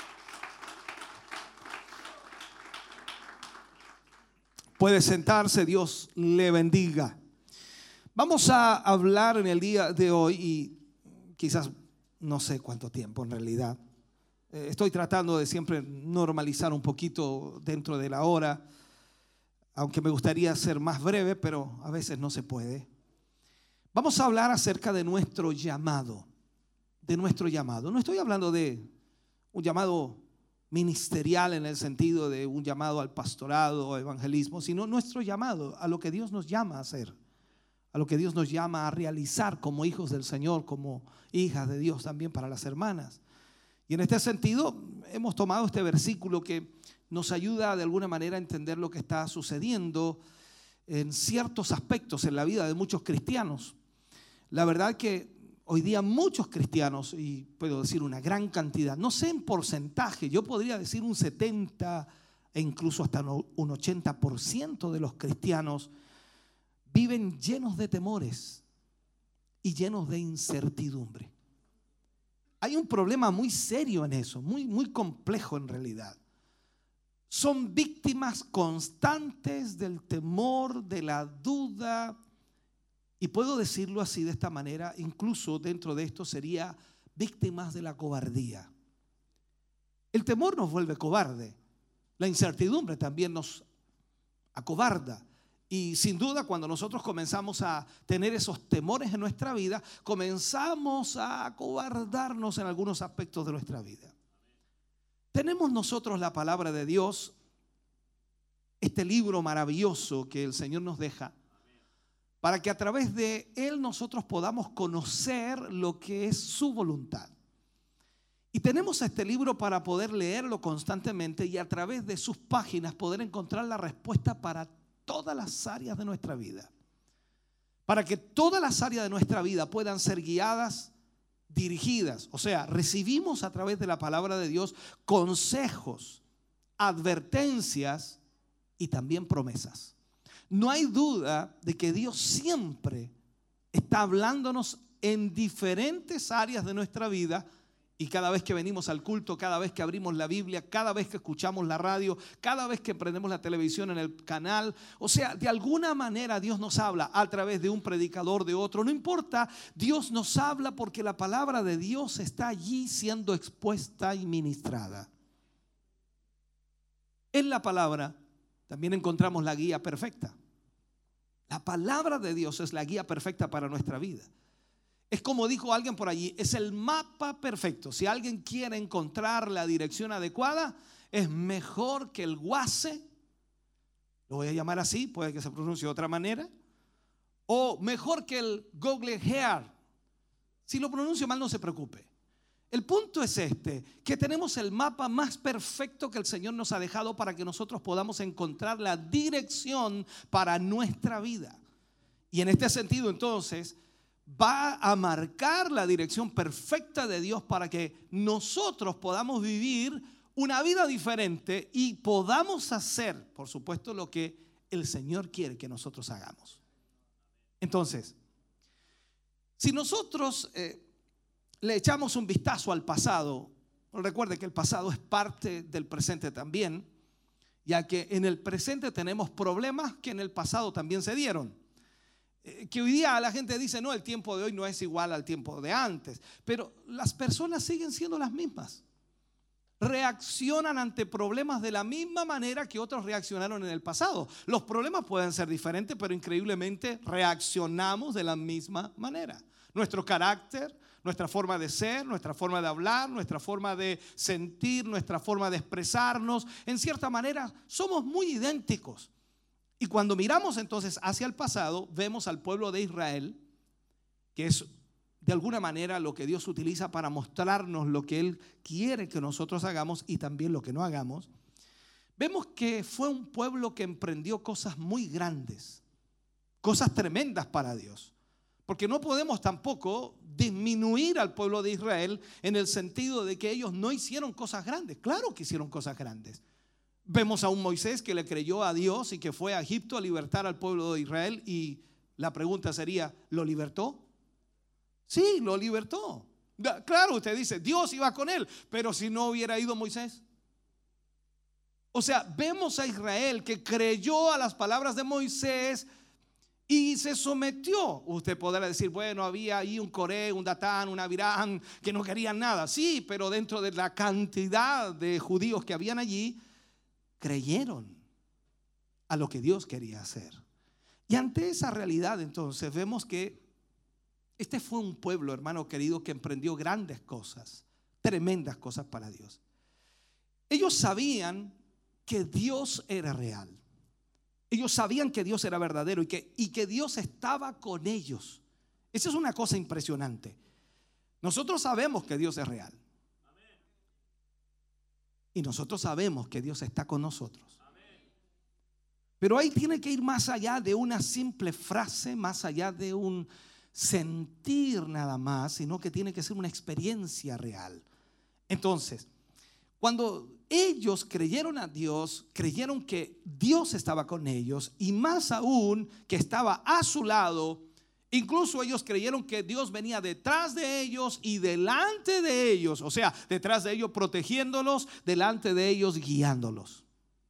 Puede sentarse, Dios le bendiga. Vamos a hablar en el día de hoy y quizás no sé cuánto tiempo en realidad. Estoy tratando de siempre normalizar un poquito dentro de la hora, aunque me gustaría ser más breve, pero a veces no se puede. Vamos a hablar acerca de nuestro llamado, No estoy hablando de un llamado ministerial en el sentido de un llamado al pastorado o evangelismo, sino nuestro llamado a lo que Dios nos llama a hacer, a lo que Dios nos llama a realizar como hijos del Señor, como hijas de Dios también para las hermanas. Y en este sentido hemos tomado este versículo que nos ayuda de alguna manera a entender lo que está sucediendo en ciertos aspectos en la vida de muchos cristianos. La verdad que hoy día muchos cristianos, y puedo decir una gran cantidad, no sé en porcentaje, yo podría decir un 70 e incluso hasta un 80% de los cristianos viven llenos de temores y llenos de incertidumbre. Hay un problema muy serio en eso, muy complejo en realidad. Son víctimas constantes del temor, de la duda, y puedo decirlo así de esta manera, incluso dentro de esto sería víctimas de la cobardía. El temor nos vuelve cobarde, la incertidumbre también nos acobarda. Y sin duda cuando nosotros comenzamos a tener esos temores en nuestra vida, comenzamos a acobardarnos en algunos aspectos de nuestra vida. Tenemos nosotros la palabra de Dios, este libro maravilloso que el Señor nos deja, para que a través de él nosotros podamos conocer lo que es su voluntad. Y tenemos este libro para poder leerlo constantemente y a través de sus páginas poder encontrar la respuesta para todas las áreas de nuestra vida. Para que todas las áreas de nuestra vida puedan ser guiadas, dirigidas. O sea, recibimos a través de la palabra de Dios consejos, advertencias y también promesas. No hay duda de que Dios siempre está hablándonos en diferentes áreas de nuestra vida. Y cada vez que venimos al culto, cada vez que abrimos la Biblia, cada vez que escuchamos la radio, cada vez que prendemos la televisión en el canal, o sea, de alguna manera Dios nos habla a través de un predicador, de otro, no importa, Dios nos habla porque la palabra de Dios está allí siendo expuesta y ministrada. En la palabra también encontramos la guía perfecta. La palabra de Dios es la guía perfecta para nuestra vida. Es como dijo alguien por allí, es el mapa perfecto. Si alguien quiere encontrar la dirección adecuada, es mejor que el Waze, lo voy a llamar así, puede que se pronuncie de otra manera, o mejor que el Google Earth. Si lo pronuncio mal, no se preocupe. El punto es este, que tenemos el mapa más perfecto que el Señor nos ha dejado para que nosotros podamos encontrar la dirección para nuestra vida. Y en este sentido, entonces, va a marcar la dirección perfecta de Dios para que nosotros podamos vivir una vida diferente y podamos hacer, por supuesto, lo que el Señor quiere que nosotros hagamos. Entonces, si nosotros le echamos un vistazo al pasado, recuerde que el pasado es parte del presente también, ya que en el presente tenemos problemas que en el pasado también se dieron. Que hoy día la gente dice, no, el tiempo de hoy no es igual al tiempo de antes, pero las personas siguen siendo las mismas. Reaccionan ante problemas de la misma manera que otros reaccionaron en el pasado. Los problemas pueden ser diferentes, pero increíblemente reaccionamos de la misma manera. Nuestro carácter, nuestra forma de ser, nuestra forma de hablar, nuestra forma de sentir, nuestra forma de expresarnos, en cierta manera somos muy idénticos. Y cuando miramos entonces hacia el pasado, vemos al pueblo de Israel, que es de alguna manera lo que Dios utiliza para mostrarnos lo que Él quiere que nosotros hagamos y también lo que no hagamos. Vemos que fue un pueblo que emprendió cosas muy grandes, cosas tremendas para Dios. Porque no podemos tampoco disminuir al pueblo de Israel en el sentido de que ellos no hicieron cosas grandes. Claro que hicieron cosas grandes. Vemos a un Moisés que le creyó a Dios y que fue a Egipto a libertar al pueblo de Israel. Y la pregunta sería, ¿lo libertó? Sí, lo libertó. Claro, usted dice, Dios iba con él, pero si no hubiera ido Moisés. O sea, vemos a Israel que creyó a las palabras de Moisés y se sometió. Usted podrá decir, bueno, había ahí un Coré, un Datán, un Abirán que no querían nada. Sí, pero dentro de la cantidad de judíos que habían allí, creyeron a lo que Dios quería hacer. Y ante esa realidad entonces vemos que este fue un pueblo, hermano querido, que emprendió grandes cosas, tremendas cosas para Dios. Ellos sabían que Dios era real. Ellos sabían que Dios era verdadero y que Dios estaba con ellos. Esa es una cosa impresionante. Nosotros sabemos que Dios es real. Y nosotros sabemos que Dios está con nosotros. Pero ahí tiene que ir más allá de una simple frase, más allá de un sentir nada más, sino que tiene que ser una experiencia real. Entonces, cuando ellos creyeron a Dios, creyeron que Dios estaba con ellos y más aún que estaba a su lado. Incluso ellos creyeron que Dios venía detrás de ellos y delante de ellos, o sea, detrás de ellos protegiéndolos, delante de ellos guiándolos.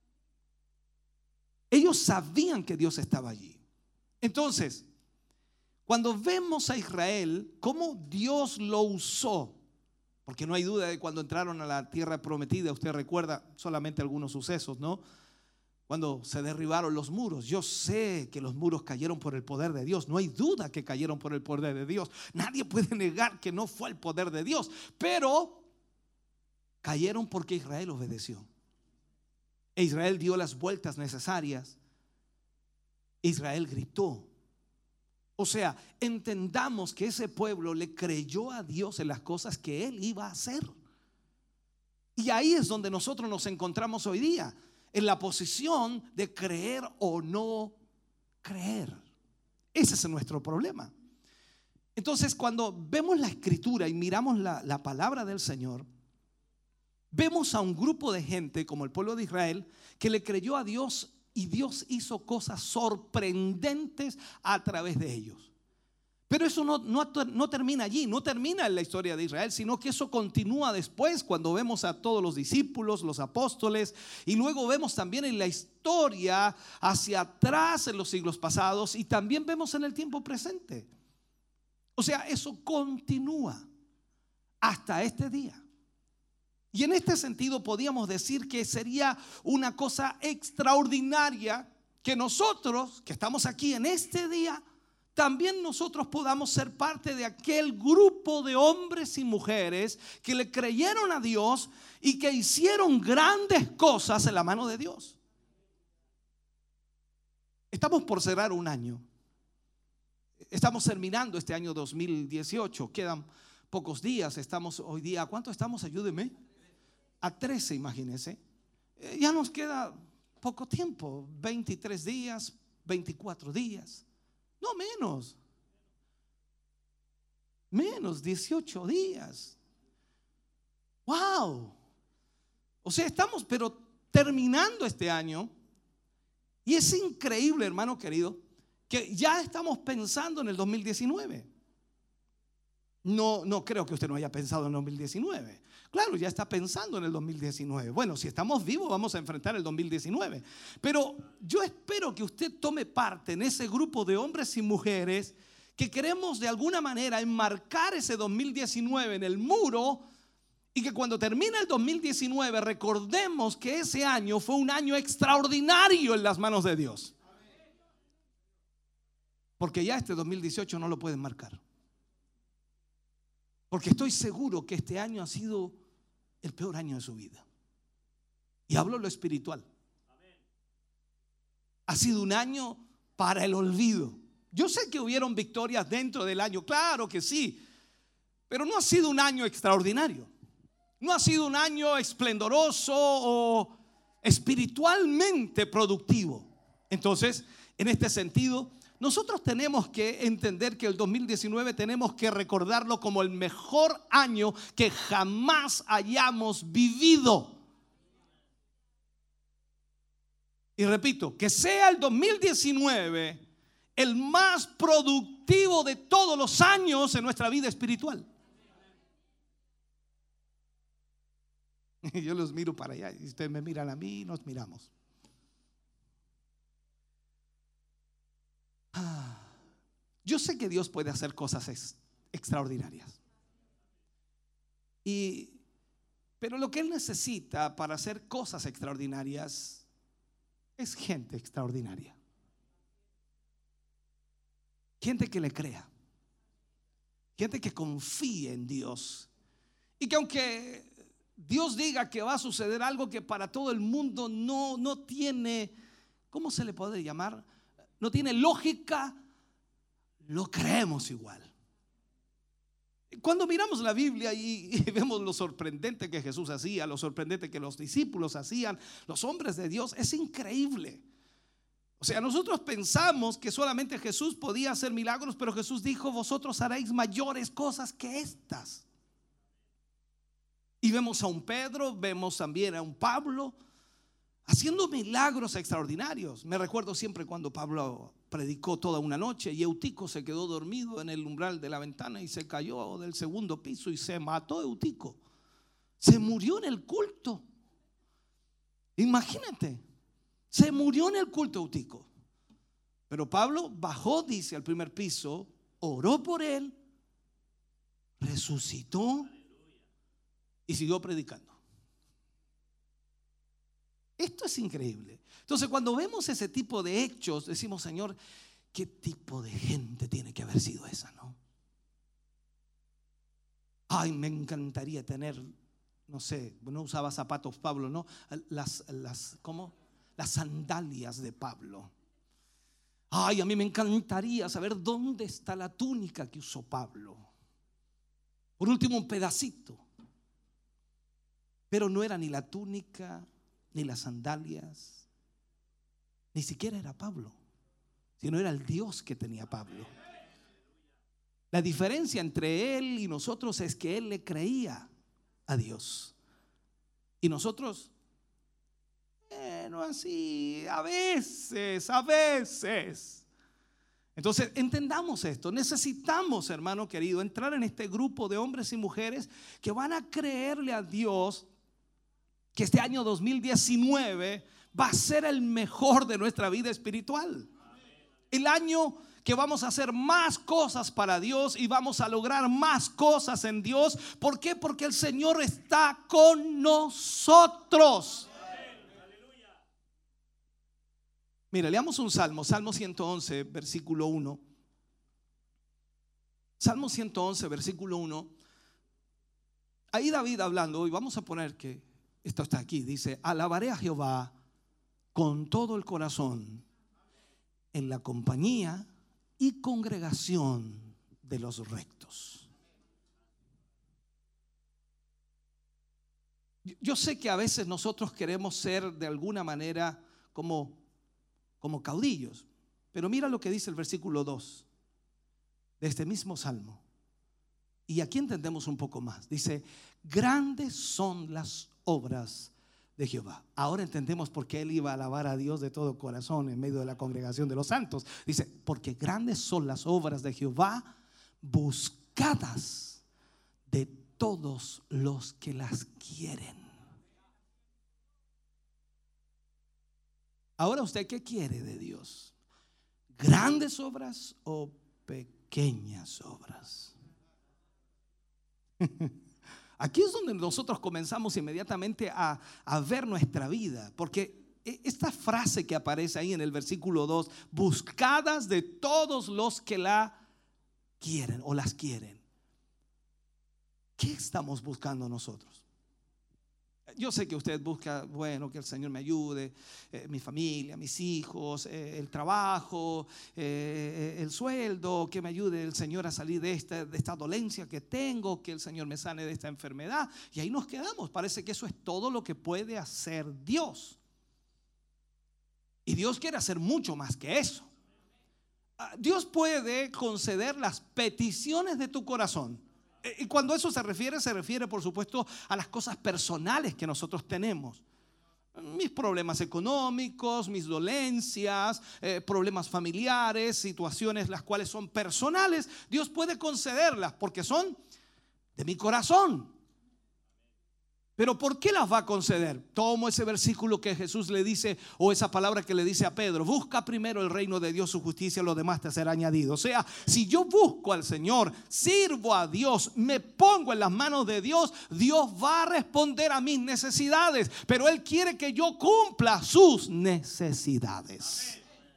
Ellos sabían que Dios estaba allí. Entonces, cuando vemos a Israel, cómo Dios lo usó, porque no hay duda de cuando entraron a la tierra prometida, usted recuerda solamente algunos sucesos, ¿no? Cuando se derribaron los muros. Yo sé que los muros cayeron por el poder de Dios. No hay duda que cayeron por el poder de Dios. Nadie puede negar que no fue el poder de Dios. Pero cayeron porque Israel obedeció. E Israel dio las vueltas necesarias. Israel gritó. O sea, entendamos que ese pueblo le creyó a Dios en las cosas que Él iba a hacer. Y ahí es donde nosotros nos encontramos hoy día, en la posición de creer o no creer. Ese es nuestro problema. Entonces, cuando vemos la escritura y miramos la palabra del Señor, vemos a un grupo de gente como el pueblo de Israel que le creyó a Dios y Dios hizo cosas sorprendentes a través de ellos. Pero eso no termina allí, no termina en la historia de Israel, sino que eso continúa después cuando vemos a todos los discípulos, los apóstoles, y luego vemos también en la historia hacia atrás en los siglos pasados y también vemos en el tiempo presente. O sea, eso continúa hasta este día. Y en este sentido podíamos decir que sería una cosa extraordinaria que nosotros, que estamos aquí en este día, también nosotros podamos ser parte de aquel grupo de hombres y mujeres que le creyeron a Dios y que hicieron grandes cosas en la mano de Dios. Estamos por cerrar un año. Estamos terminando este año 2018. Quedan pocos días. Estamos hoy día, ¿a cuánto estamos? Ayúdeme. A 13, imagínense. Ya nos queda poco tiempo. 23 días, 24 días. No, menos 18 días. Wow. O sea, estamos pero terminando este año. Y es increíble, hermano querido, que ya estamos pensando en el 2019. No creo que usted no haya pensado en el 2019. Claro, ya está pensando en el 2019. Bueno, si estamos vivos vamos a enfrentar el 2019. Pero yo espero que usted tome parte en ese grupo de hombres y mujeres que queremos de alguna manera enmarcar ese 2019 en el muro y que cuando termine el 2019 recordemos que ese año fue un año extraordinario en las manos de Dios. Porque ya este 2018 no lo pueden marcar. Porque estoy seguro que este año ha sido el peor año de su vida. Y hablo lo espiritual. Ha sido un año para el olvido. Yo sé que hubieron victorias dentro del año, claro que sí, pero no ha sido un año extraordinario. No ha sido un año esplendoroso o espiritualmente productivo. Entonces, en este sentido, nosotros tenemos que entender que el 2019 tenemos que recordarlo como el mejor año que jamás hayamos vivido. Y repito, que sea el 2019 el más productivo de todos los años en nuestra vida espiritual. Yo los miro para allá y ustedes me miran a mí y nos miramos. Yo sé que Dios puede hacer cosas extraordinarias. Pero lo que Él necesita para hacer cosas extraordinarias es gente extraordinaria. Gente que le crea. Gente que confíe en Dios. Y que aunque Dios diga que va a suceder algo que para todo el mundo no tiene ¿cómo se le puede llamar? No tiene lógica, lo creemos igual. Cuando miramos la Biblia y vemos lo sorprendente que Jesús hacía, lo sorprendente que los discípulos hacían, los hombres de Dios, es increíble. O sea, nosotros pensamos que solamente Jesús podía hacer milagros, pero Jesús dijo: vosotros haréis mayores cosas que estas. Y vemos a un Pedro, vemos también a un Pablo haciendo milagros extraordinarios. Me recuerdo siempre cuando Pablo predicó toda una noche y Eutico se quedó dormido en el umbral de la ventana y se cayó del segundo piso y se mató Eutico. Se murió en el culto. Imagínate, se murió en el culto Eutico. Pero Pablo bajó, dice, al primer piso, oró por él, resucitó y siguió predicando. Esto es increíble. Entonces, cuando vemos ese tipo de hechos, decimos: Señor, ¿qué tipo de gente tiene que haber sido esa, no? Ay, me encantaría tener, no sé, no usaba zapatos Pablo, ¿no? ¿Cómo? Las sandalias de Pablo. Ay, a mí me encantaría saber dónde está la túnica que usó Pablo. Por último, un pedacito. Pero no era ni la túnica, ni las sandalias, ni siquiera era Pablo, sino era el Dios que tenía Pablo. La diferencia entre él y nosotros es que él le creía a Dios y nosotros no así, a veces. Entonces entendamos esto. Necesitamos, hermano querido, entrar en este grupo de hombres y mujeres que van a creerle a Dios que este año 2019 va a ser el mejor de nuestra vida espiritual. El año que vamos a hacer más cosas para Dios y vamos a lograr más cosas en Dios. ¿Por qué? Porque el Señor está con nosotros. Mira, leamos un salmo, Salmo 111, versículo 1. Salmo 111, versículo 1. Ahí David hablando, y vamos a poner que esto está aquí, dice: alabaré a Jehová con todo el corazón en la compañía y congregación de los rectos. Yo sé que a veces nosotros queremos ser de alguna manera como caudillos, pero mira lo que dice el versículo 2 de este mismo salmo. Y aquí entendemos un poco más. Dice: grandes son las obras de Jehová. Ahora entendemos por qué él iba a alabar a Dios de todo corazón en medio de la congregación de los santos. Dice: porque grandes son las obras de Jehová, buscadas de todos los que las quieren. Ahora, ¿usted qué quiere de Dios? ¿Grandes obras o pequeñas obras? Aquí es donde nosotros comenzamos inmediatamente a ver nuestra vida, porque esta frase que aparece ahí en el versículo 2, buscadas de todos los que la quieren o las quieren. ¿Qué estamos buscando nosotros? Yo sé que usted busca, bueno, que el Señor me ayude, mi familia, mis hijos, el trabajo, el sueldo, que me ayude el Señor a salir de esta dolencia que tengo, que el Señor me sane de esta enfermedad. Y ahí nos quedamos. Parece que eso es todo lo que puede hacer Dios. Y Dios quiere hacer mucho más que eso. Dios puede conceder las peticiones de tu corazón. Y cuando eso se refiere por supuesto a las cosas personales que nosotros tenemos. Mis problemas económicos, mis dolencias, problemas familiares, situaciones las cuales son personales. Dios puede concederlas porque son de mi corazón. Pero ¿por qué las va a conceder? Tomo ese versículo que Jesús le dice, o esa palabra que le dice a Pedro: busca primero el reino de Dios, su justicia, lo demás te será añadido. O sea, si yo busco al Señor, sirvo a Dios, me pongo en las manos de Dios, Dios va a responder a mis necesidades. Pero Él quiere que yo cumpla sus necesidades.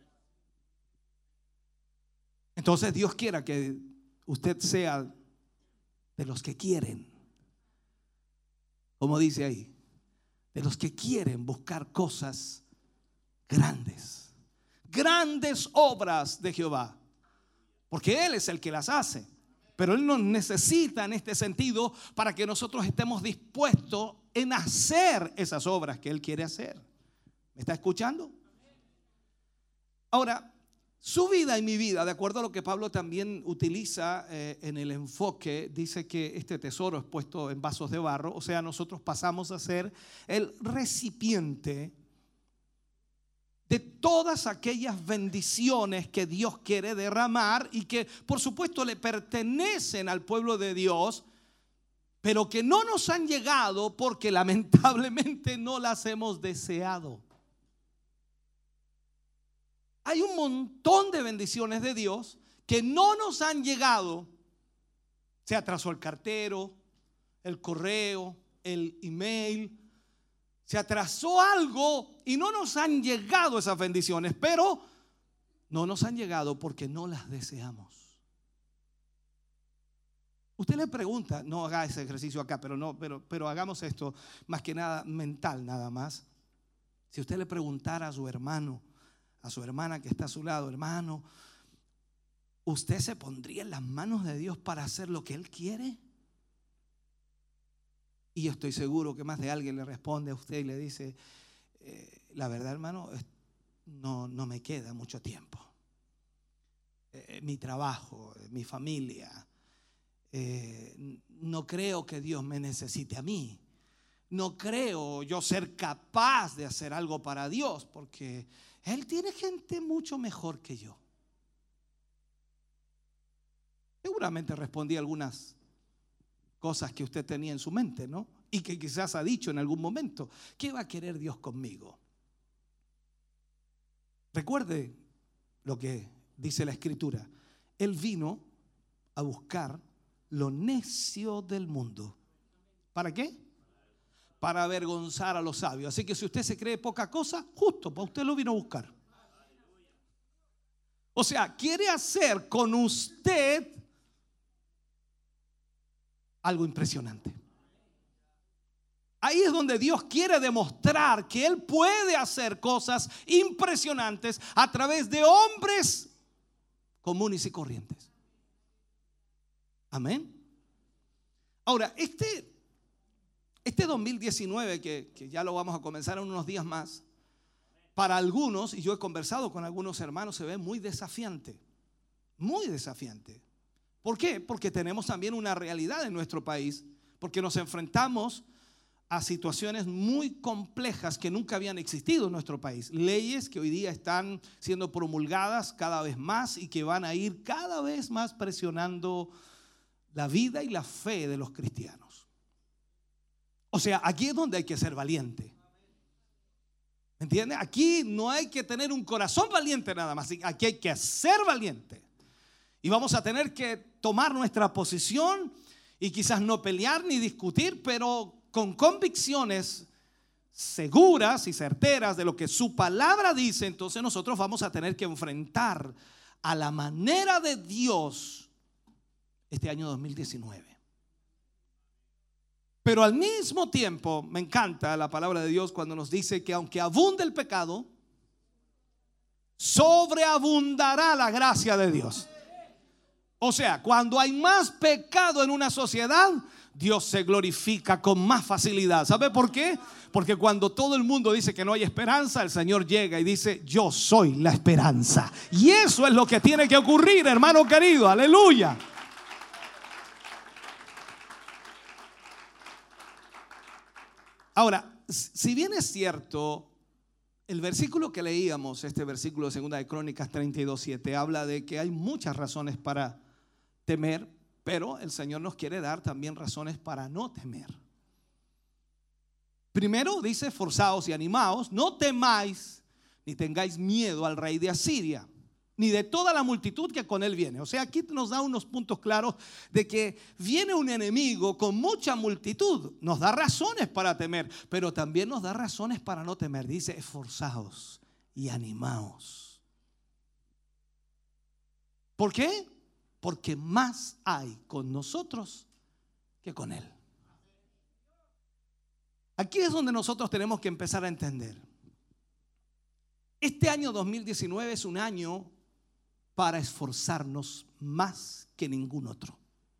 Entonces Dios quiera que usted sea de los que quieren, como dice ahí, de los que quieren buscar cosas grandes. grandes obras de Jehová, porque Él es el que las hace. Pero Él nos necesita en este sentido para que nosotros estemos dispuestos en hacer esas obras que Él quiere hacer. ¿Me está escuchando? Ahora, su vida y mi vida, de acuerdo a lo que Pablo también utiliza en el enfoque, dice que este tesoro es puesto en vasos de barro. O sea, nosotros pasamos a ser el recipiente de todas aquellas bendiciones que Dios quiere derramar y que por supuesto le pertenecen al pueblo de Dios, pero que no nos han llegado porque lamentablemente no las hemos deseado. Hay un montón de bendiciones de Dios que no nos han llegado. Se atrasó el cartero, el correo, el email. Se atrasó algo y no nos han llegado esas bendiciones, pero no nos han llegado porque no las deseamos. Usted le pregunta, no haga ese ejercicio acá, pero hagamos esto más que nada mental nada más. Si usted le preguntara a su hermano, a su hermana que está a su lado, hermano, ¿usted se pondría en las manos de Dios para hacer lo que Él quiere? Y yo estoy seguro que más de alguien le responde a usted y le dice, la verdad, hermano, no me queda mucho tiempo. Mi trabajo, mi familia, no creo que Dios me necesite a mí. No creo yo ser capaz de hacer algo para Dios porque Él tiene gente mucho mejor que yo. Seguramente respondí algunas cosas que usted tenía en su mente, ¿no? Y que quizás ha dicho en algún momento. ¿Qué va a querer Dios conmigo? Recuerde lo que dice la Escritura. Él vino a buscar lo necio del mundo. ¿Para qué? Para avergonzar a los sabios. Así que si usted se cree poca cosa, justo, para usted lo vino a buscar. O sea, quiere hacer con usted algo impresionante. Ahí es donde Dios quiere demostrar que Él puede hacer cosas impresionantes a través de hombres comunes y corrientes. Amén. Ahora, este 2019 que ya lo vamos a comenzar en unos días más, para algunos, y yo he conversado con algunos hermanos, se ve muy desafiante. Muy desafiante. ¿Por qué? Porque tenemos también una realidad en nuestro país, porque nos enfrentamos a situaciones muy complejas que nunca habían existido en nuestro país. Leyes que hoy día están siendo promulgadas cada vez más y que van a ir cada vez más presionando la vida y la fe de los cristianos. O sea, aquí es donde hay que ser valiente. ¿Me entiende? Aquí no hay que tener un corazón valiente nada más. Aquí hay que ser valiente. Y vamos a tener que tomar nuestra posición y quizás no pelear ni discutir, pero con convicciones seguras y certeras de lo que su palabra dice. Entonces nosotros vamos a tener que enfrentar a la manera de Dios este año 2019. Pero al mismo tiempo me encanta la palabra de Dios cuando nos dice que aunque abunde el pecado, sobreabundará la gracia de Dios. O sea, cuando hay más pecado en una sociedad, Dios se glorifica con más facilidad. ¿Sabe por qué? Porque cuando todo el mundo dice que no hay esperanza, el Señor llega y dice: yo soy la esperanza. Y eso es lo que tiene que ocurrir, hermano querido. Aleluya. Ahora, si bien es cierto, el versículo que leíamos, este versículo de 2 de Crónicas 32:7, habla de que hay muchas razones para temer, pero el Señor nos quiere dar también razones para no temer. Primero dice: esforzaos y animaos, no temáis ni tengáis miedo al rey de Asiria, ni de toda la multitud que con él viene. O sea, aquí nos da unos puntos claros de que viene un enemigo con mucha multitud. Nos da razones para temer, pero también nos da razones para no temer. Dice: esforzaos y animaos. ¿Por qué? Porque más hay con nosotros que con él. Aquí es donde nosotros tenemos que empezar a entender Este año 2019 es un año para esforzarnos más que ningún otro.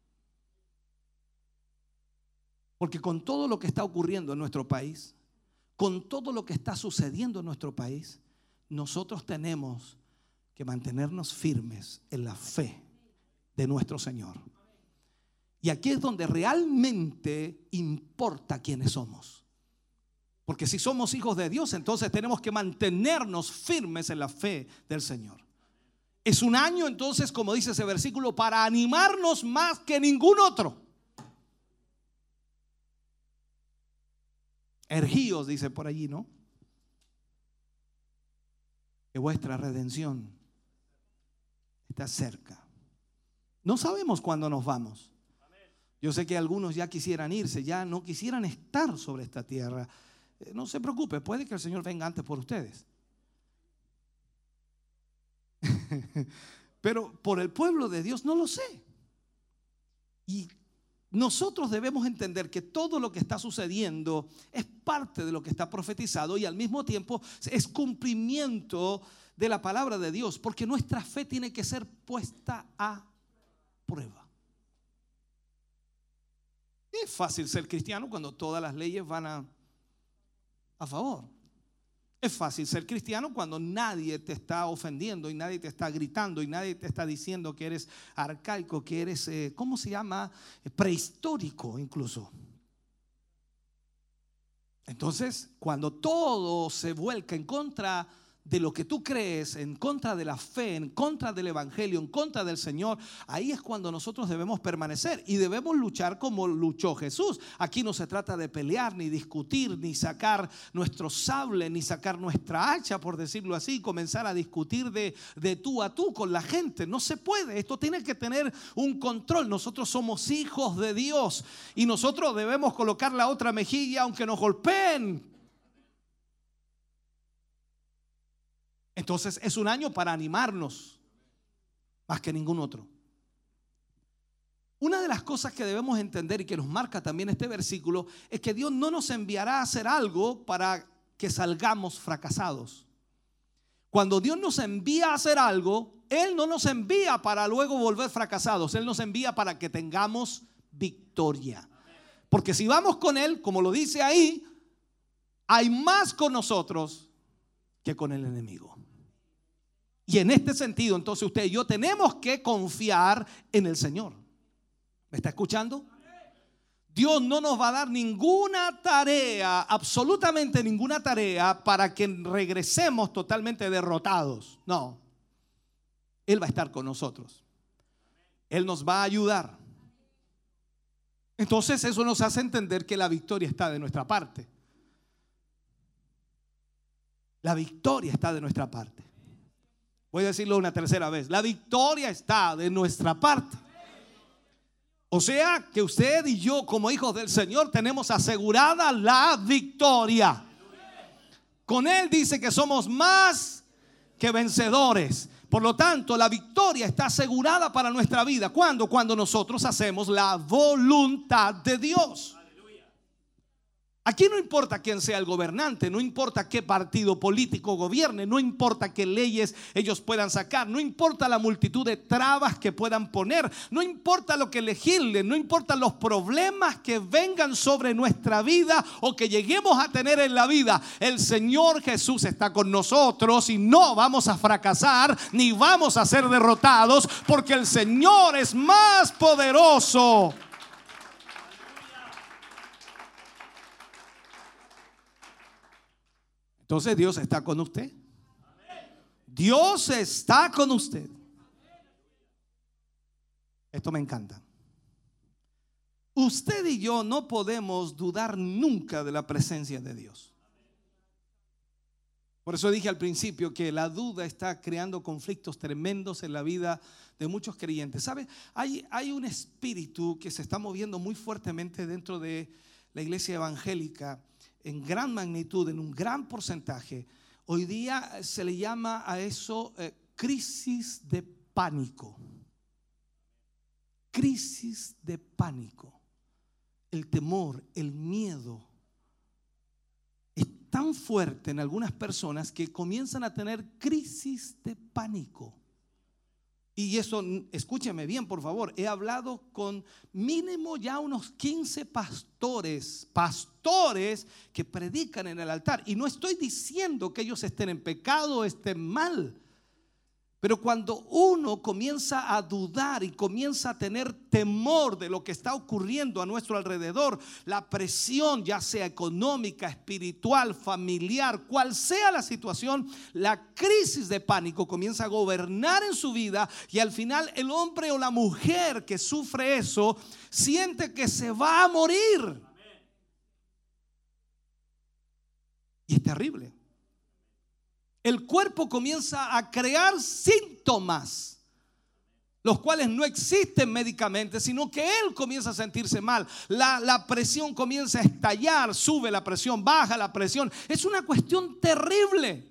Porque con todo lo que está ocurriendo en nuestro país, con todo lo que está sucediendo en nuestro país, nosotros tenemos que mantenernos firmes en la fe de nuestro Señor. Y aquí es donde realmente importa quiénes somos. Porque si somos hijos de Dios, entonces tenemos que mantenernos firmes en la fe del Señor. Es un año, entonces, como dice ese versículo, para animarnos más que ningún otro. Ergíos, dice por allí, ¿no? Que vuestra redención está cerca. No sabemos cuándo nos vamos. Yo sé que algunos ya quisieran irse, ya no quisieran estar sobre esta tierra. No se preocupe, puede que el Señor venga antes por ustedes. Pero por el pueblo de Dios no lo sé. Y nosotros debemos entender que todo lo que está sucediendo es parte de lo que está profetizado y al mismo tiempo es cumplimiento de la palabra de Dios, porque nuestra fe tiene que ser puesta a prueba. Es fácil ser cristiano cuando todas las leyes van a favor. Es fácil ser cristiano cuando nadie te está ofendiendo y nadie te está gritando y nadie te está diciendo que eres arcaico, que eres, ¿cómo se llama? Prehistórico incluso. Entonces, cuando todo se vuelca en contra de lo que tú crees, en contra de la fe, en contra del evangelio, en contra del Señor, ahí es cuando nosotros debemos permanecer y debemos luchar como luchó Jesús. Aquí no se trata de pelear, ni discutir, ni sacar nuestro sable, ni sacar nuestra hacha, por decirlo así, comenzar a discutir de tú a tú con la gente. No se puede, esto tiene que tener un control. Nosotros somos hijos de Dios y nosotros debemos colocar la otra mejilla aunque nos golpeen. Entonces es un año para animarnos más que ningún otro. Una de las cosas que debemos entender y que nos marca también este versículo es que Dios no nos enviará a hacer algo para que salgamos fracasados. Cuando Dios nos envía a hacer algo, Él no nos envía para luego volver fracasados. Él nos envía para que tengamos victoria. Porque si vamos con Él, como lo dice ahí, hay más con nosotros que con el enemigo. Y en este sentido, entonces usted y yo tenemos que confiar en el Señor. ¿Me está escuchando? Dios no nos va a dar ninguna tarea, absolutamente ninguna tarea, para que regresemos totalmente derrotados. No. Él va a estar con nosotros. Él nos va a ayudar. Entonces eso nos hace entender que la victoria está de nuestra parte. La victoria está de nuestra parte. Voy a decirlo una tercera vez. La victoria está de nuestra parte. O sea que usted y yo como hijos del Señor tenemos asegurada la victoria. Con Él dice que somos más que vencedores. Por lo tanto, la victoria está asegurada para nuestra vida. ¿Cuándo? Cuando nosotros hacemos la voluntad de Dios. Aquí no importa quién sea el gobernante, no importa qué partido político gobierne, no importa qué leyes ellos puedan sacar, no importa la multitud de trabas que puedan poner, no importa lo que legislen, no importa los problemas que vengan sobre nuestra vida o que lleguemos a tener en la vida. El Señor Jesús está con nosotros y no vamos a fracasar ni vamos a ser derrotados, porque el Señor es más poderoso. Entonces Dios está con usted. Dios está con usted. Esto me encanta. Usted y yo no podemos dudar nunca de la presencia de Dios. Por eso dije al principio que la duda está creando conflictos tremendos en la vida de muchos creyentes. ¿Sabe? Hay un espíritu que se está moviendo muy fuertemente dentro de la iglesia evangélica, en gran magnitud, en un gran porcentaje. Hoy día se le llama a eso crisis de pánico. Crisis de pánico. El temor, el miedo es tan fuerte en algunas personas que comienzan a tener crisis de pánico. Y eso, escúcheme bien, por favor. He hablado con mínimo ya unos 15 pastores que predican en el altar. Y no estoy diciendo que ellos estén en pecado o estén mal. Pero cuando uno comienza a dudar y comienza a tener temor de lo que está ocurriendo a nuestro alrededor, la presión, ya sea económica, espiritual, familiar, cual sea la situación, la crisis de pánico comienza a gobernar en su vida, y al final el hombre o la mujer que sufre eso siente que se va a morir. Y es terrible. El cuerpo comienza a crear síntomas, los cuales no existen médicamente, sino que él comienza a sentirse mal. La presión comienza a estallar, sube la presión, baja la presión. Es una cuestión terrible.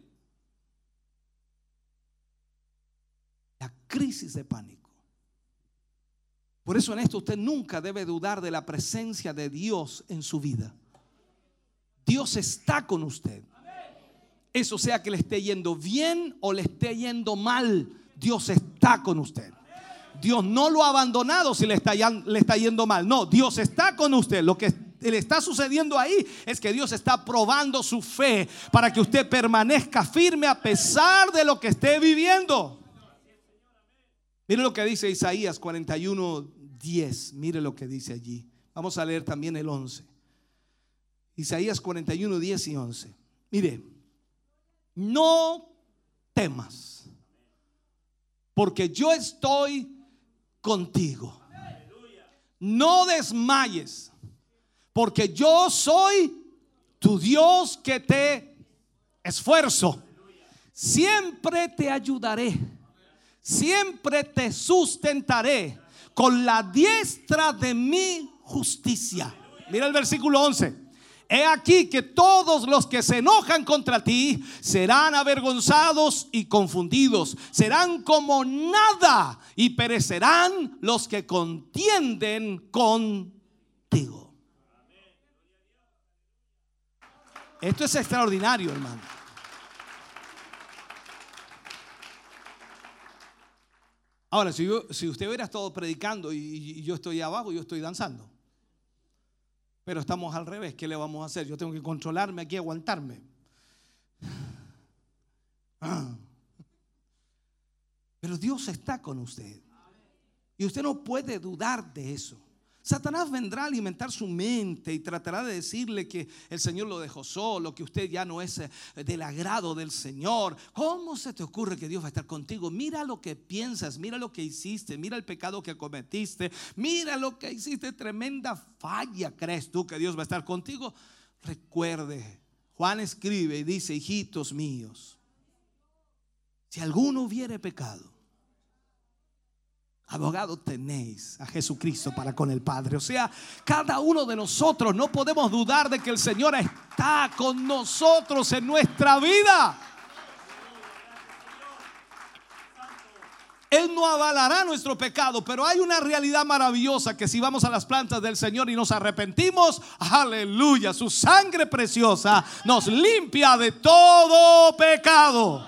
La crisis de pánico. Por eso en esto usted nunca debe dudar de la presencia de Dios en su vida. Dios está con usted. Eso sea que le esté yendo bien o le esté yendo mal, Dios está con usted. Dios no lo ha abandonado si le está yendo mal. No, Dios está con usted. Lo que le está sucediendo ahí es que Dios está probando su fe para que usted permanezca firme a pesar de lo que esté viviendo. Mire lo que dice Isaías 41:10. Mire lo que dice allí. Vamos a leer también el 11. Isaías 41:10 y 11. Mire. No temas, porque yo estoy contigo. No desmayes, porque yo soy tu Dios que te esfuerzo. Siempre te ayudaré, siempre te sustentaré con la diestra de mi justicia. Mira el versículo 11. He aquí que todos los que se enojan contra ti serán avergonzados y confundidos. Serán como nada y perecerán los que contienden contigo. Esto es extraordinario, hermano. Ahora, si usted hubiera estado predicando y yo estoy abajo, yo estoy danzando. Pero estamos al revés. ¿Qué le vamos a hacer? Yo tengo que controlarme aquí, aguantarme. Pero Dios está con usted. Y usted no puede dudar de eso. Satanás vendrá a alimentar su mente y tratará de decirle que el Señor lo dejó solo, que usted ya no es del agrado del Señor. ¿Cómo se te ocurre que Dios va a estar contigo? Mira lo que piensas, mira lo que hiciste, mira el pecado que cometiste, mira lo que hiciste, tremenda falla. ¿Crees tú que Dios va a estar contigo? Recuerde, Juan escribe y dice: hijitos míos, si alguno hubiere pecado, abogado tenéis a Jesucristo para con el Padre. O sea, cada uno de nosotros no podemos dudar de que el Señor está con nosotros en nuestra vida. Él no avalará nuestro pecado, pero hay una realidad maravillosa, que si vamos a las plantas del Señor y nos arrepentimos, aleluya, su sangre preciosa nos limpia de todo pecado.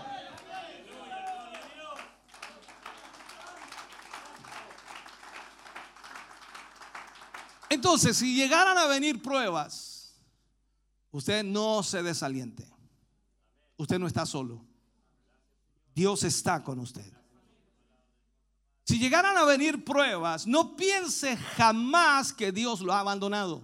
Entonces, si llegaran a venir pruebas, usted no se desaliente. Usted no está solo. Dios está con usted. Si llegaran a venir pruebas, no piense jamás que Dios lo ha abandonado.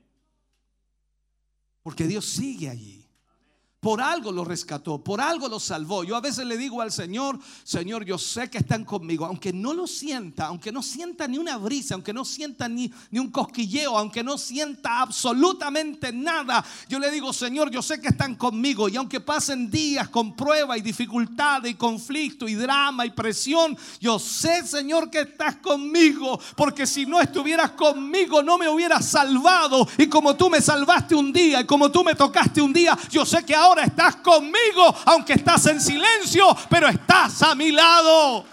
Porque Dios sigue allí. Por algo lo rescató, por algo lo salvó. Yo a veces le digo al Señor: Señor, yo sé que están conmigo. Aunque no lo sienta, aunque no sienta ni una brisa, aunque no sienta ni un cosquilleo, aunque no sienta absolutamente nada, yo le digo: Señor, yo sé que están conmigo. Y aunque pasen días con prueba y dificultad y conflicto y drama y presión, yo sé, Señor, que estás conmigo. Porque si no estuvieras conmigo, no me hubieras salvado. Y como tú me salvaste un día y como tú me tocaste un día, yo sé que ahora estás conmigo, aunque estás en silencio, pero estás a mi lado.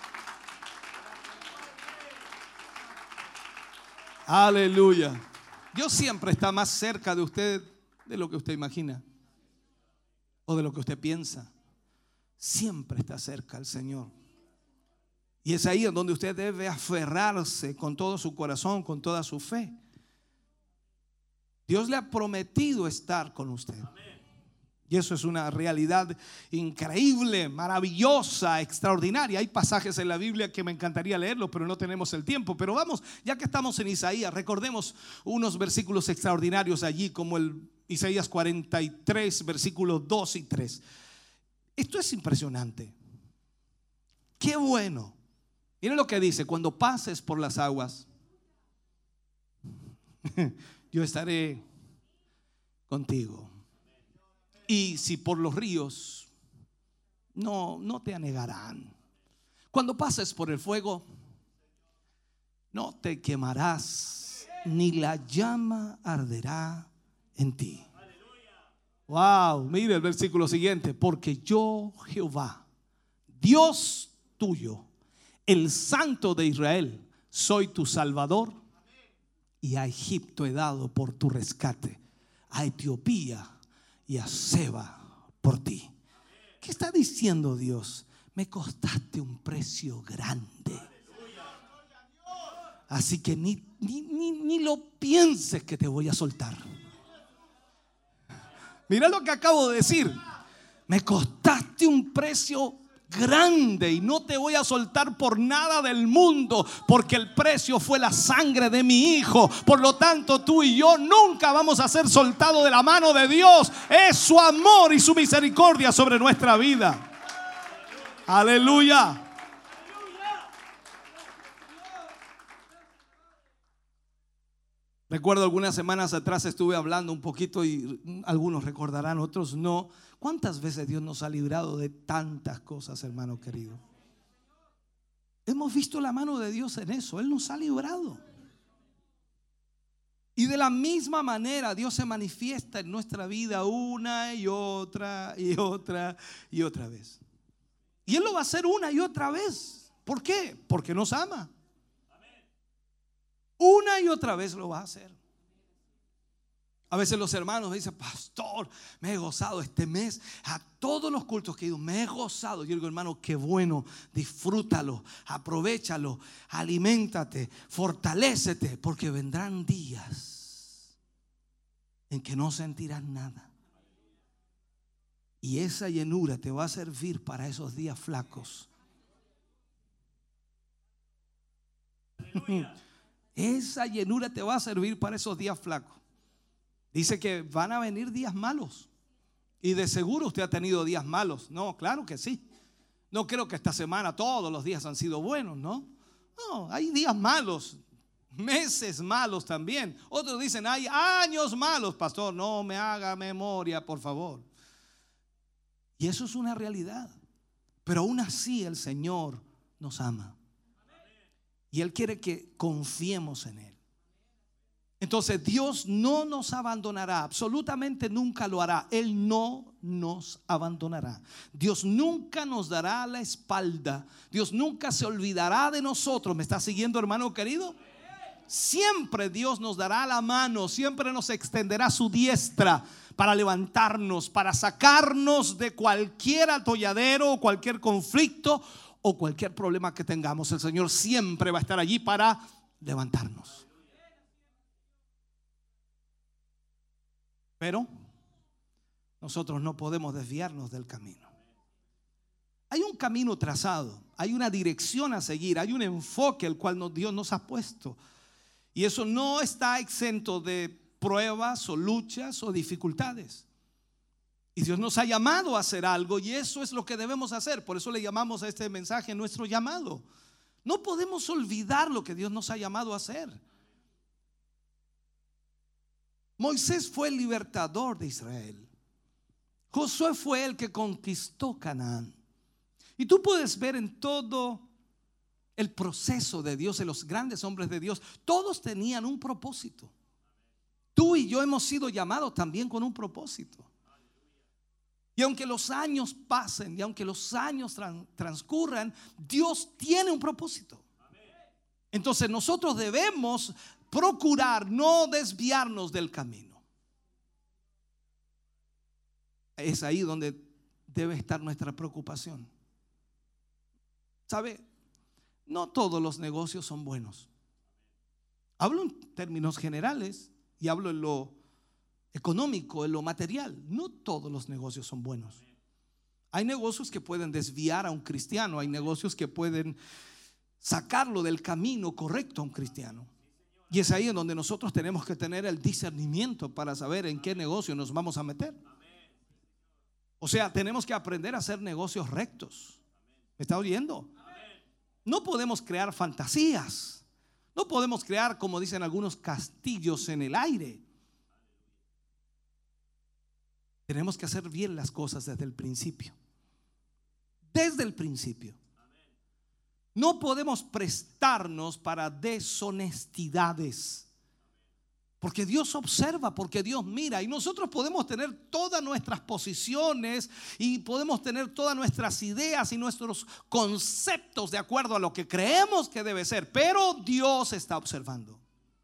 Aleluya. Dios siempre está más cerca de usted de lo que usted imagina o de lo que usted piensa. Siempre está cerca el Señor. Y es ahí en donde usted debe aferrarse con todo su corazón, con toda su fe. Dios le ha prometido estar con usted. Y eso es una realidad increíble, maravillosa, extraordinaria. Hay pasajes en la Biblia que me encantaría leerlos, pero no tenemos el tiempo. Pero vamos, ya que estamos en Isaías, recordemos unos versículos extraordinarios allí, como el Isaías 43, versículos 2 y 3. Esto es impresionante. Qué bueno. Miren lo que dice: cuando pases por las aguas, yo estaré contigo. Y si por los ríos, no te anegarán. Cuando pases por el fuego, no te quemarás, ni la llama arderá en ti. Wow, mire el versículo siguiente: porque yo, Jehová, Dios tuyo, el Santo de Israel, soy tu Salvador, y a Egipto he dado por tu rescate, a Etiopía y a Seba por ti. ¿Qué está diciendo Dios? Me costaste un precio grande, así que ni lo pienses que te voy a soltar. Mira lo que acabo de decir: me costaste un precio grande y no te voy a soltar por nada del mundo, porque el precio fue la sangre de mi hijo. Por lo tanto, tú y yo nunca vamos a ser soltados de la mano de Dios. Es su amor y su misericordia sobre nuestra vida. Aleluya. Recuerdo algunas semanas atrás estuve hablando un poquito, y algunos recordarán, otros no. ¿Cuántas veces Dios nos ha librado de tantas cosas, hermano querido? Hemos visto la mano de Dios en eso. Él nos ha librado. Y de la misma manera Dios se manifiesta en nuestra vida una y otra y otra y otra vez. Y Él lo va a hacer una y otra vez. ¿Por qué? Porque nos ama. Una y otra vez lo va a hacer. A veces los hermanos me dicen: pastor, me he gozado este mes, a todos los cultos que he ido, me he gozado. Yo digo: hermano, qué bueno, disfrútalo, aprovéchalo, aliméntate, fortalécete, porque vendrán días en que no sentirás nada. Y esa llenura te va a servir para esos días flacos. Esa llenura te va a servir para esos días flacos. Dice que van a venir días malos. Y de seguro usted ha tenido días malos. No, claro que sí. No creo que esta semana todos los días han sido buenos, ¿no? No, hay días malos, meses malos también. Otros dicen: hay años malos. Pastor, no me haga memoria, por favor. Y eso es una realidad. Pero aún así el Señor nos ama. Y Él quiere que confiemos en Él. Entonces Dios no nos abandonará, absolutamente nunca lo hará. Él no nos abandonará. Dios nunca nos dará la espalda. Dios nunca se olvidará de nosotros. ¿Me está siguiendo, hermano querido? Siempre Dios nos dará la mano, siempre nos extenderá su diestra para levantarnos, para sacarnos de cualquier atolladero o cualquier conflicto o cualquier problema que tengamos. El Señor siempre va a estar allí para levantarnos. Pero nosotros no podemos desviarnos del camino. Hay un camino trazado, hay una dirección a seguir, hay un enfoque el cual Dios nos ha puesto. Y eso no está exento de pruebas o luchas o dificultades. Y Dios nos ha llamado a hacer algo, y eso es lo que debemos hacer. Por eso le llamamos a este mensaje nuestro llamado. No podemos olvidar lo que Dios nos ha llamado a hacer. Moisés fue el libertador de Israel. Josué fue el que conquistó Canaán. Y tú puedes ver en todo el proceso de Dios, en los grandes hombres de Dios, todos tenían un propósito. Tú y yo hemos sido llamados también con un propósito. Y aunque los años pasen y aunque los años transcurran, Dios tiene un propósito. Entonces nosotros debemos procurar no desviarnos del camino. Es ahí donde debe estar nuestra preocupación. ¿Sabe? No todos los negocios son buenos. Hablo en términos generales y hablo en lo económico, en lo material. No todos los negocios son buenos. Hay negocios que pueden desviar a un cristiano, hay negocios que pueden sacarlo del camino correcto a un cristiano. Y es ahí en donde nosotros tenemos que tener el discernimiento para saber en qué negocio nos vamos a meter. O sea, tenemos que aprender a hacer negocios rectos. ¿Me está oyendo? No podemos crear fantasías. No podemos crear, como dicen algunos, castillos en el aire. Tenemos que hacer bien las cosas desde el principio. Desde el principio. No podemos prestarnos para deshonestidades. Porque Dios observa, porque Dios mira. Y nosotros podemos tener todas nuestras posiciones y podemos tener todas nuestras ideas y nuestros conceptos de acuerdo a lo que creemos que debe ser. Pero Dios está observando.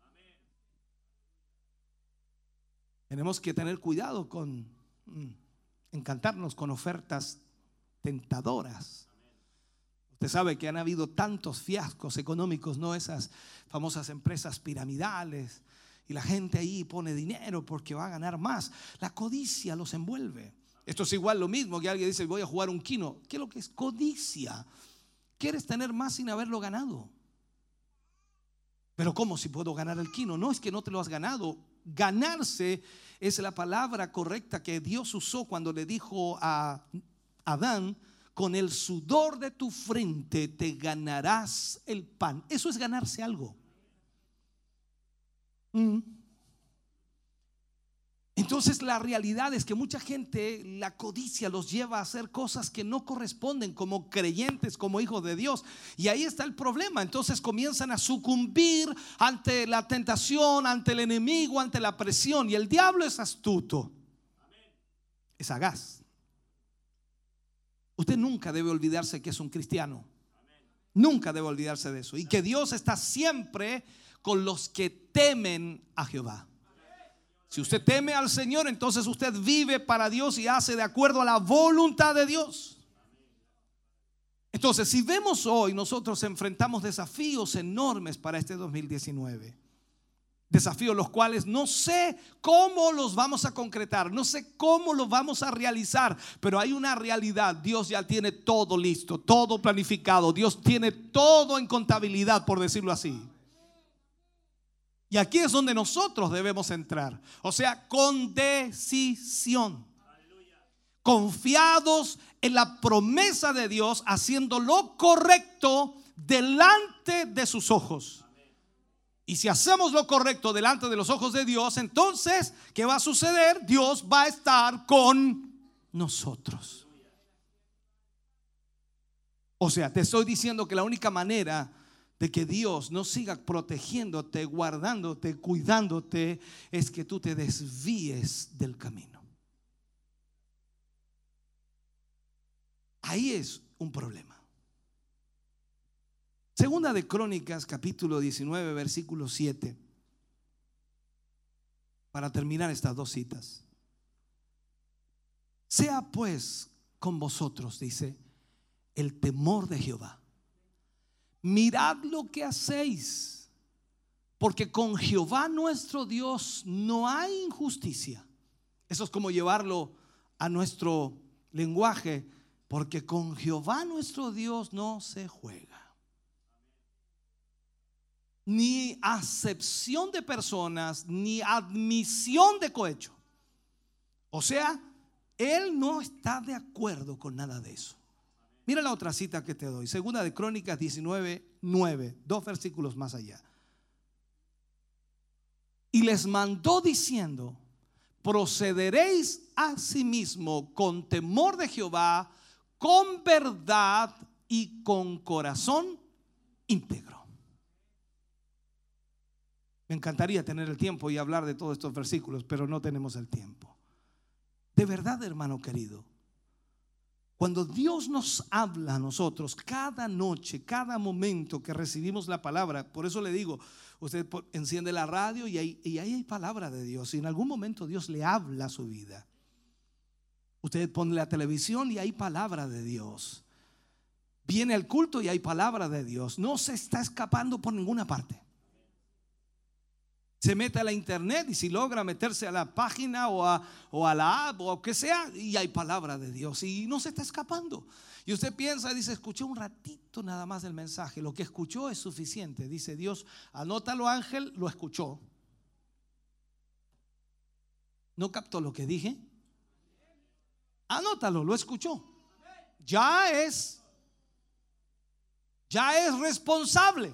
Tenemos que tener cuidado con encantarnos con ofertas tentadoras. Usted sabe que han habido tantos fiascos económicos, ¿no? Esas famosas empresas piramidales, y la gente ahí pone dinero porque va a ganar más. La codicia los envuelve. Esto es igual lo mismo que alguien dice: voy a jugar un keno. ¿Qué es lo que es codicia? Quieres tener más sin haberlo ganado. Pero ¿cómo si puedo ganar el keno? No, es que no te lo has ganado. Ganarse es la palabra correcta que Dios usó cuando le dijo a Adán: con el sudor de tu frente te ganarás el pan. Eso es ganarse algo. Entonces la realidad es que mucha gente, la codicia los lleva a hacer cosas que no corresponden como creyentes, como hijos de Dios. Y ahí está el problema. Entonces comienzan a sucumbir ante la tentación, ante el enemigo, ante la presión. Y el diablo es astuto, es sagaz. Usted nunca debe olvidarse que es un cristiano. Nunca debe olvidarse de eso. Y que Dios está siempre con los que temen a Jehová. Si usted teme al Señor, entonces usted vive para Dios y hace de acuerdo a la voluntad de Dios. Entonces, si vemos hoy, nosotros enfrentamos desafíos enormes para este 2019. Desafíos los cuales no sé cómo los vamos a concretar, no sé cómo los vamos a realizar, pero hay una realidad: Dios ya tiene todo listo, todo planificado. Dios tiene todo en contabilidad, por decirlo así. Y aquí es donde nosotros debemos entrar. O sea, con decisión, confiados en la promesa de Dios, haciendo lo correcto delante de sus ojos. Y si hacemos lo correcto delante de los ojos de Dios, entonces, ¿qué va a suceder? Dios va a estar con nosotros. O sea, te estoy diciendo que la única manera de que Dios no siga protegiéndote, guardándote, cuidándote, es que tú te desvíes del camino. Ahí es un problema. Segunda de Crónicas, capítulo 19, versículo 7. Para terminar estas dos citas. Sea pues con vosotros, dice, el temor de Jehová. Mirad lo que hacéis, porque con Jehová nuestro Dios no hay injusticia. Eso es como llevarlo a nuestro lenguaje: porque con Jehová nuestro Dios no se juega. Ni acepción de personas, ni admisión de cohecho. O sea, Él no está de acuerdo con nada de eso. Mira la otra cita que te doy: Segunda de Crónicas 19, 9, 2 versículos más allá. Y les mandó diciendo: procederéis asimismo con temor de Jehová, con verdad y con corazón íntegro. Me encantaría tener el tiempo y hablar de todos estos versículos, pero no tenemos el tiempo. De verdad, hermano querido, Cuando Dios nos habla a nosotros, cada noche, cada momento que recibimos la palabra, por eso le digo, usted enciende la radio y ahí hay palabra de Dios. Y en algún momento Dios le habla a su vida. Usted pone la televisión y hay palabra de Dios. Viene al culto y hay palabra de Dios. No se está escapando por ninguna parte. Se mete a la internet y si logra meterse a la página o a la app o lo que sea, y hay palabra de Dios y no se está escapando. Y usted piensa, dice, escuché un ratito nada más del mensaje, lo que escuchó es suficiente. Dice Dios, anótalo, Ángel, lo escuchó. ¿No captó lo que dije? Anótalo, lo escuchó. Ya es responsable.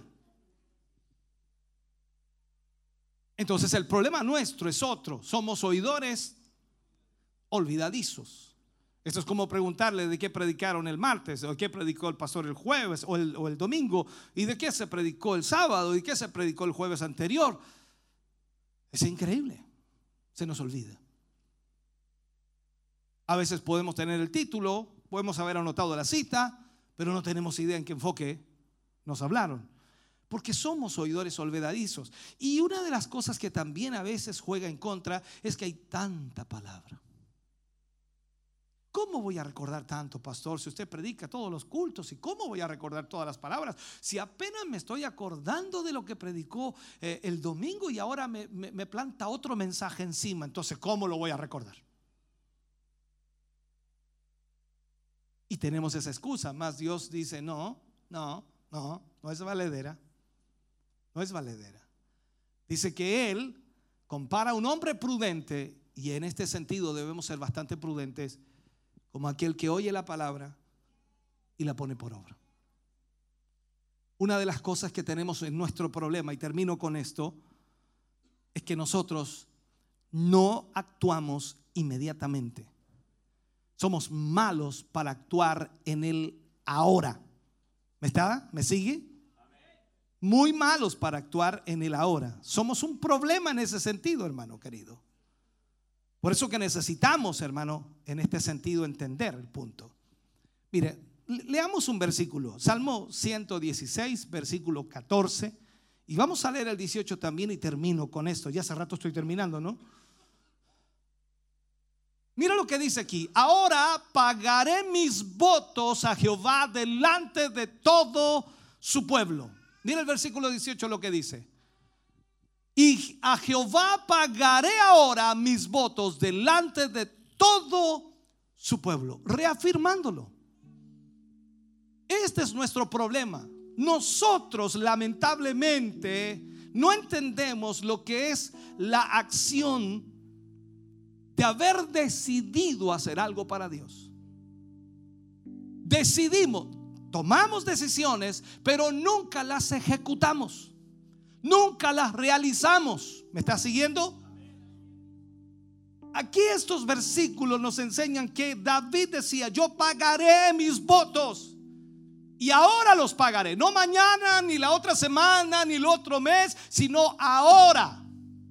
Entonces el problema nuestro es otro. Somos oidores olvidadizos. Esto es como preguntarle de qué predicaron el martes, o de qué predicó el pastor el jueves o el domingo, y de qué se predicó el sábado, y de qué se predicó el jueves anterior. Es increíble. Se nos olvida. A veces podemos tener el título, podemos haber anotado la cita, pero no tenemos idea en qué enfoque nos hablaron. Porque somos oidores olvidadizos. Y una de las cosas que también a veces juega en contra es que hay tanta palabra. ¿Cómo voy a recordar tanto, pastor, si usted predica todos los cultos? ¿Y cómo voy a recordar todas las palabras? Si apenas me estoy acordando de lo que predicó el domingo y ahora me planta otro mensaje encima. Entonces, ¿cómo lo voy a recordar? Y tenemos esa excusa. Más Dios dice, no es valedera. No es valedera. Dice que Él compara a un hombre prudente, y en este sentido debemos ser bastante prudentes, como aquel que oye la palabra y la pone por obra. Una de las cosas que tenemos en nuestro problema, y termino con esto, es que nosotros no actuamos inmediatamente. Somos malos para actuar en el ahora. ¿Me sigue? Muy malos para actuar en el ahora. Somos un problema en ese sentido, hermano querido. Por eso que necesitamos, hermano, en este sentido entender el punto. Mire, leamos un versículo, Salmo 116, versículo 14, y vamos a leer el 18 también y termino con esto. Ya hace rato estoy terminando, ¿no? Mira lo que dice aquí: ahora pagaré mis votos a Jehová delante de todo su pueblo. Mira el versículo 18 lo que dice: y a Jehová pagaré ahora mis votos delante de todo su pueblo. Reafirmándolo. Este es nuestro problema. Nosotros lamentablemente no entendemos lo que es la acción de haber decidido hacer algo para Dios. Decidimos, tomamos decisiones, pero nunca las ejecutamos, nunca las realizamos. ¿Me está siguiendo? Aquí estos versículos nos enseñan que David decía: yo pagaré mis votos. Y ahora los pagaré, no mañana, ni la otra semana, ni el otro mes, sino ahora.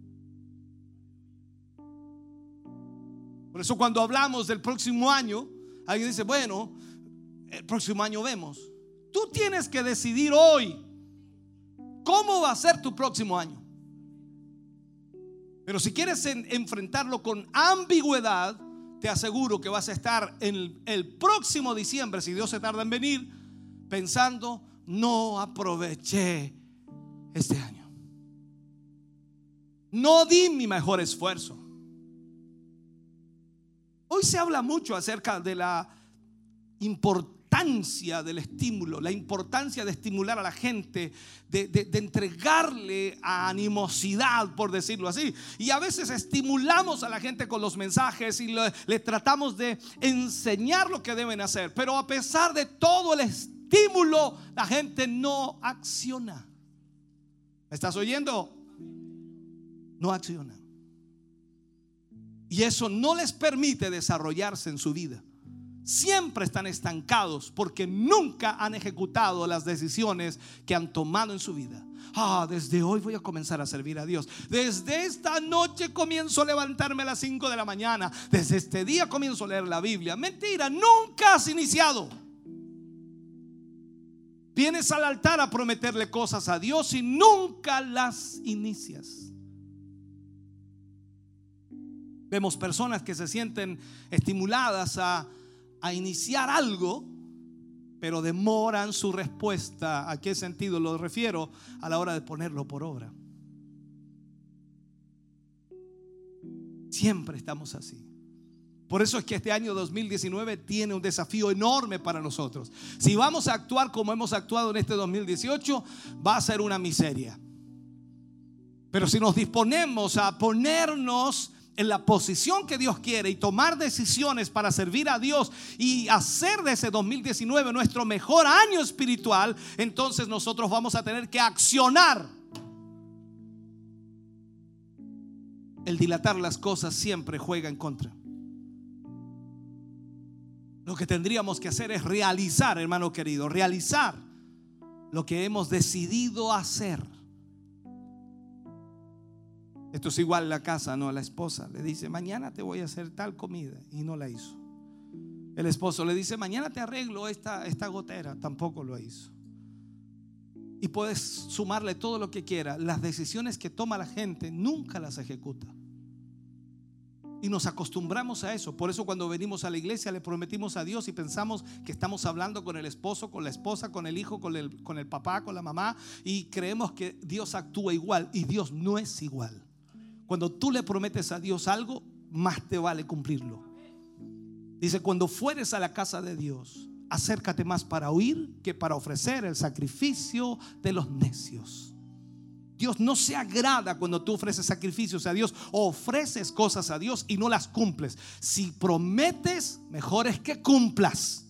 Por eso cuando hablamos del próximo año, alguien dice: bueno, el próximo año vemos. Tú tienes que decidir hoy cómo va a ser tu próximo año. Pero si quieres enfrentarlo con ambigüedad, te aseguro que vas a estar en el próximo diciembre, si Dios se tarda en venir, pensando: no aproveché este año, no di mi mejor esfuerzo. Hoy se habla mucho acerca de la importancia del estímulo, la importancia de estimular a la gente, de entregarle animosidad, por decirlo así. Y a veces estimulamos a la gente con los mensajes y le tratamos de enseñar lo que deben hacer. Pero a pesar de todo el estímulo, la gente no acciona. ¿Me estás oyendo? No acciona. Y eso no les permite desarrollarse en su vida. siempre están estancados porque nunca han ejecutado las decisiones que han tomado en su vida. Desde hoy voy a comenzar a servir a Dios. Desde esta noche comienzo a levantarme a las 5 de la mañana. Desde este día comienzo a leer la Biblia. Mentira, nunca has iniciado. Vienes al altar a prometerle cosas a Dios y nunca las inicias. Vemos personas que se sienten estimuladas a iniciar algo, pero demoran su respuesta. ¿A qué sentido lo refiero? A la hora de ponerlo por obra. Siempre estamos así. Por eso es que este año 2019 tiene un desafío enorme para nosotros. Si vamos a actuar como hemos actuado en este 2018, va a ser una miseria. Pero si nos disponemos a ponernos en la posición que Dios quiere y tomar decisiones para servir a Dios y hacer de ese 2019 nuestro mejor año espiritual, entonces nosotros vamos a tener que accionar. El dilatar las cosas siempre juega en contra. Lo que tendríamos que hacer es realizar, hermano querido, realizar lo que hemos decidido hacer. Esto es igual la casa, ¿no? La esposa le dice: mañana te voy a hacer tal comida, y no la hizo. El esposo le dice: mañana te arreglo esta gotera, tampoco lo hizo. Y puedes sumarle todo lo que quiera. Las decisiones que toma la gente nunca las ejecuta. Y nos acostumbramos a eso. Por eso cuando venimos a la iglesia le prometimos a Dios y pensamos que estamos hablando con el esposo, con la esposa, con el hijo, con el papá, con la mamá, y creemos que Dios actúa igual, y Dios no es igual. Cuando tú le prometes a Dios algo, más te vale cumplirlo. Dice: cuando fueres a la casa de Dios, acércate más para oír que para ofrecer el sacrificio de los necios. Dios no se agrada cuando tú ofreces sacrificios a Dios o ofreces cosas a Dios y no las cumples. Si prometes, mejor es que cumplas.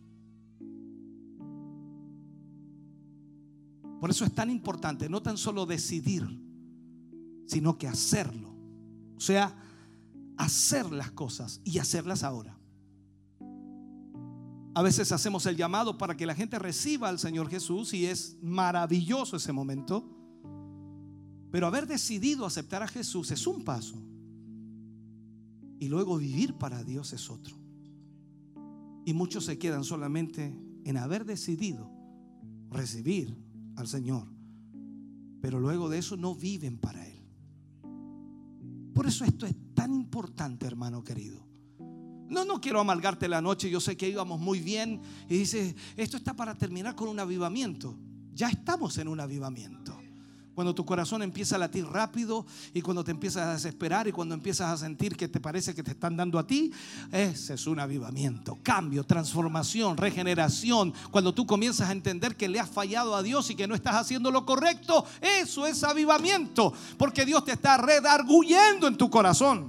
Por eso es tan importante no tan solo decidir, sino que hacerlo. O sea, hacer las cosas y hacerlas ahora. A veces hacemos el llamado para que la gente reciba al Señor Jesús, y es maravilloso ese momento. Pero haber decidido aceptar a Jesús es un paso, y luego vivir para Dios es otro. Y muchos se quedan solamente en haber decidido recibir al Señor, pero luego de eso no viven para Él. Por eso esto es tan importante, hermano querido. No quiero amargarte la noche. Yo sé que íbamos muy bien y dice: esto está para terminar con un avivamiento. Ya estamos en un avivamiento. Cuando tu corazón empieza a latir rápido, y cuando te empiezas a desesperar, y cuando empiezas a sentir que te parece que te están dando a ti, ese es un avivamiento. Cambio, transformación, regeneración. Cuando tú comienzas a entender que le has fallado a Dios y que no estás haciendo lo correcto, eso es avivamiento, porque Dios te está redarguyendo en tu corazón.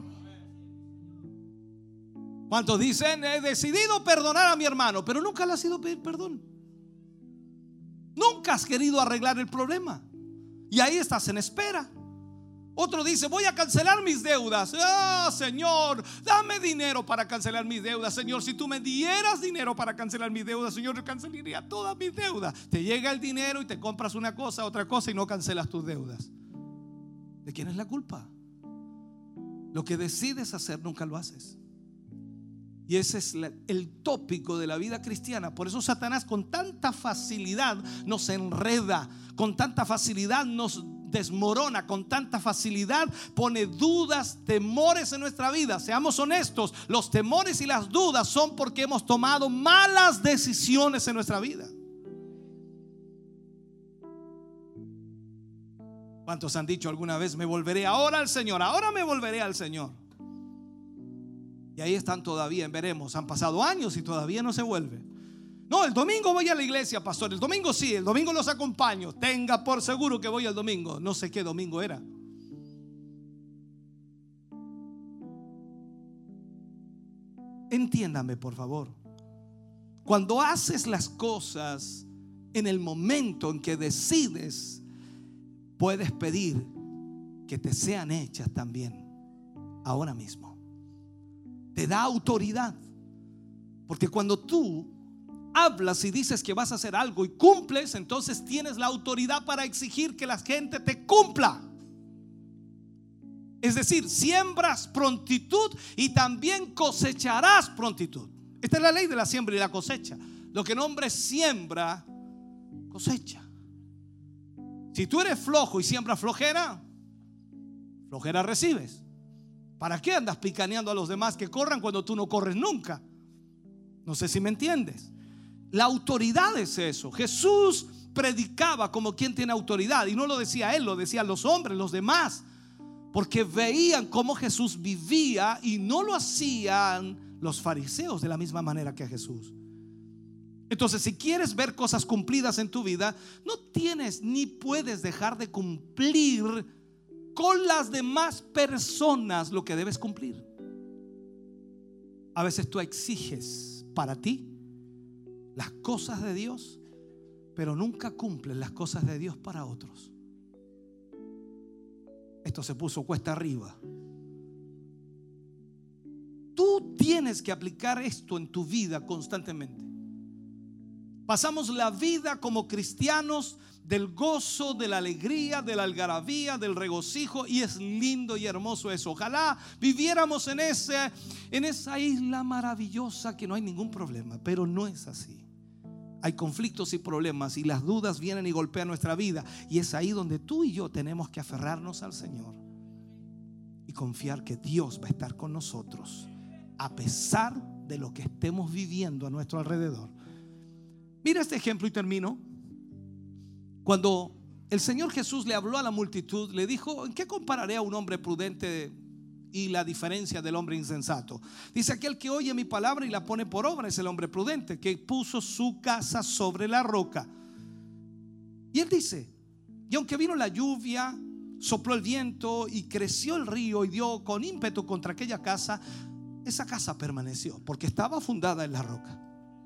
¿Cuántos dicen: he decidido perdonar a mi hermano, pero nunca le has ido a pedir perdón? Nunca has querido arreglar el problema, y ahí estás en espera. Otro dice: voy a cancelar mis deudas. Señor, dame dinero para cancelar mis deudas. Señor, si tú me dieras dinero para cancelar mis deudas, Señor, yo cancelaría todas mis deudas. Te llega el dinero y te compras una cosa, otra cosa, y no cancelas tus deudas. ¿De quién es la culpa? Lo que decides hacer nunca lo haces. Y ese es el tópico de la vida cristiana. Por eso Satanás con tanta facilidad nos enreda, con tanta facilidad nos desmorona, con tanta facilidad pone dudas, temores en nuestra vida. Seamos honestos, los temores y las dudas son porque hemos tomado malas decisiones en nuestra vida. ¿Cuántos han dicho alguna vez: me volveré ahora al Señor, ahora me volveré al Señor? Y ahí están todavía, veremos. Han pasado años y todavía no se vuelve. No, el domingo voy a la iglesia, pastor. El domingo sí, el domingo los acompaño. Tenga por seguro que voy al domingo. No sé qué domingo era. Entiéndame, por favor. Cuando haces las cosas en el momento en que decides, puedes pedir que te sean hechas también ahora mismo. Te da autoridad. Porque cuando tú hablas y dices que vas a hacer algo y cumples, entonces tienes la autoridad para exigir que la gente te cumpla. Es decir, siembras prontitud y también cosecharás prontitud. Esta es la ley de la siembra y la cosecha. Lo que el hombre siembra, cosecha. Si tú eres flojo y siembras flojera, flojera recibes. ¿Para qué andas picaneando a los demás que corran cuando tú no corres nunca? No sé si me entiendes. La autoridad es eso. Jesús predicaba como quien tiene autoridad, y no lo decía él, lo decían los hombres, los demás, porque veían cómo Jesús vivía y no lo hacían los fariseos de la misma manera que Jesús. Entonces, si quieres ver cosas cumplidas en tu vida, no tienes ni puedes dejar de cumplir con las demás personas lo que debes cumplir. A veces tú exiges para ti las cosas de Dios, pero nunca cumples las cosas de Dios para otros. Esto se puso cuesta arriba. Tú tienes que aplicar esto en tu vida constantemente. Pasamos la vida como cristianos del gozo, de la alegría, de la algarabía, del regocijo, y es lindo y hermoso eso. Ojalá viviéramos en esa isla maravillosa que no hay ningún problema, pero no es así. Hay conflictos y problemas, y las dudas vienen y golpean nuestra vida, y es ahí donde tú y yo tenemos que aferrarnos al Señor y confiar que Dios va a estar con nosotros a pesar de lo que estemos viviendo a nuestro alrededor. Mira este ejemplo y termino. Cuando el Señor Jesús le habló a la multitud, le dijo: ¿en qué compararé a un hombre prudente y la diferencia del hombre insensato? Dice: aquel que oye mi palabra y la pone por obra es el hombre prudente, que puso su casa sobre la roca. Y él dice: y aunque vino la lluvia, sopló el viento y creció el río y dio con ímpetu contra aquella casa, esa casa permaneció porque estaba fundada en la roca.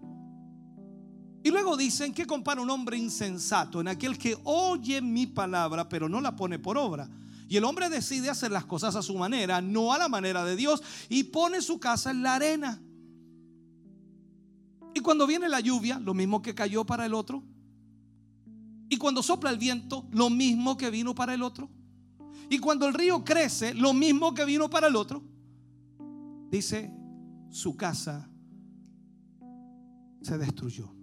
Y luego dicen: ¿qué compara un hombre insensato? En aquel que oye mi palabra pero no la pone por obra. Y el hombre decide hacer las cosas a su manera, no a la manera de Dios, y pone su casa en la arena. Y cuando viene la lluvia, lo mismo que cayó para el otro. Y cuando sopla el viento, lo mismo que vino para el otro. Y cuando el río crece, lo mismo que vino para el otro. Dice: su casa se destruyó.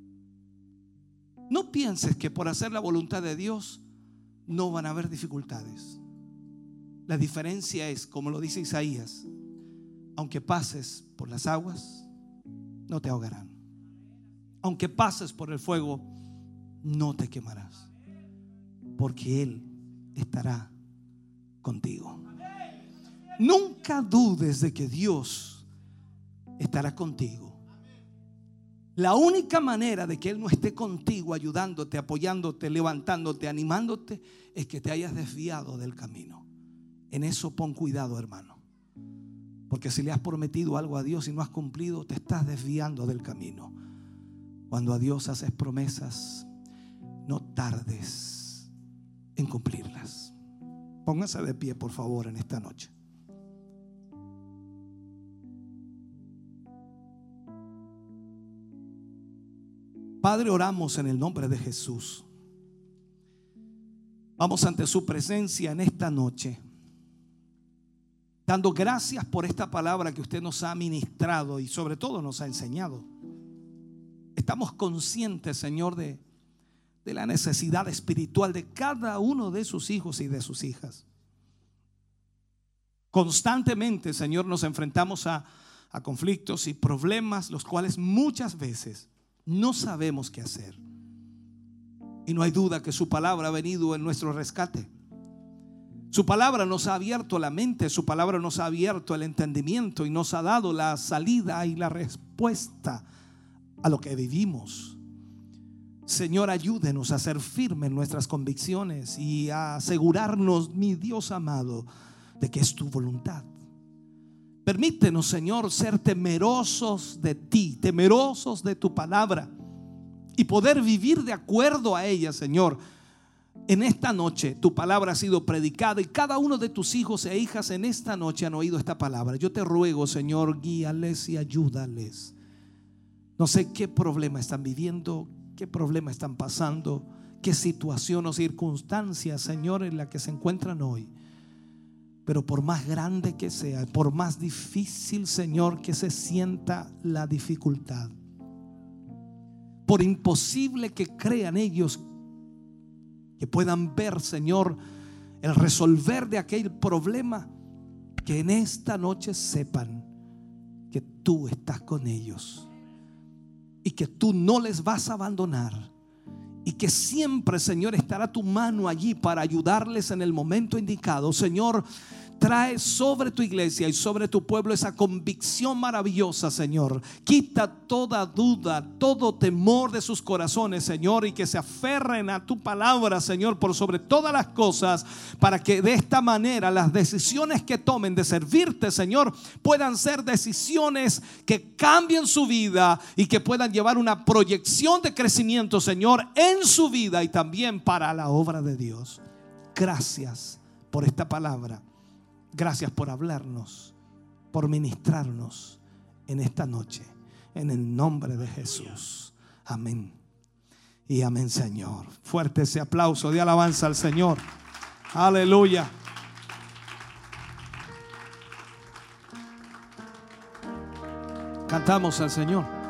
No pienses que por hacer la voluntad de Dios no van a haber dificultades. La diferencia es, como lo dice Isaías: aunque pases por las aguas, no te ahogarán. Aunque pases por el fuego, no te quemarás, porque Él estará contigo. Nunca dudes de que Dios estará contigo. La única manera de que Él no esté contigo, ayudándote, apoyándote, levantándote, animándote, es que te hayas desviado del camino. En eso pon cuidado, hermano, porque si le has prometido algo a Dios y no has cumplido, te estás desviando del camino. Cuando a Dios haces promesas, no tardes en cumplirlas. Póngase de pie, por favor, en esta noche. Padre, oramos en el nombre de Jesús. Vamos ante su presencia en esta noche, dando gracias por esta palabra que usted nos ha ministrado y sobre todo nos ha enseñado. Estamos conscientes, Señor, de la necesidad espiritual de cada uno de sus hijos y de sus hijas. Constantemente, Señor, nos enfrentamos a conflictos y problemas, los cuales muchas veces no sabemos qué hacer. Y no hay duda que su palabra ha venido en nuestro rescate. Su palabra nos ha abierto la mente, su palabra nos ha abierto el entendimiento y nos ha dado la salida y la respuesta a lo que vivimos. Señor, ayúdenos a ser firmes en nuestras convicciones y a asegurarnos, mi Dios amado, de que es tu voluntad. Permítenos, Señor, ser temerosos de ti, temerosos de tu palabra y poder vivir de acuerdo a ella, Señor. En esta noche tu palabra ha sido predicada y cada uno de tus hijos e hijas en esta noche han oído esta palabra. Yo te ruego, Señor, guíales y ayúdales No sé qué problema están viviendo, qué problema están pasando, qué situación o circunstancia, Señor, en la que se encuentran hoy. Pero por más grande que sea, por más difícil, Señor, que se sienta la dificultad, por imposible que crean ellos que puedan ver, Señor, el resolver de aquel problema, que en esta noche sepan que tú estás con ellos y que tú no les vas a abandonar, y que siempre, Señor, estará tu mano allí para ayudarles en el momento indicado. Señor, trae sobre tu iglesia y sobre tu pueblo esa convicción maravillosa, Señor. Quita toda duda, todo temor de sus corazones, Señor, y que se aferren a tu palabra, Señor, por sobre todas las cosas, para que de esta manera las decisiones que tomen de servirte, Señor, puedan ser decisiones que cambien su vida y que puedan llevar una proyección de crecimiento, Señor, en su vida y también para la obra de Dios. Gracias por esta palabra. Gracias por hablarnos, por ministrarnos en esta noche, en el nombre de Jesús. Amén y amén, Señor. Fuerte ese aplauso de alabanza al Señor. Aleluya. Cantamos al Señor.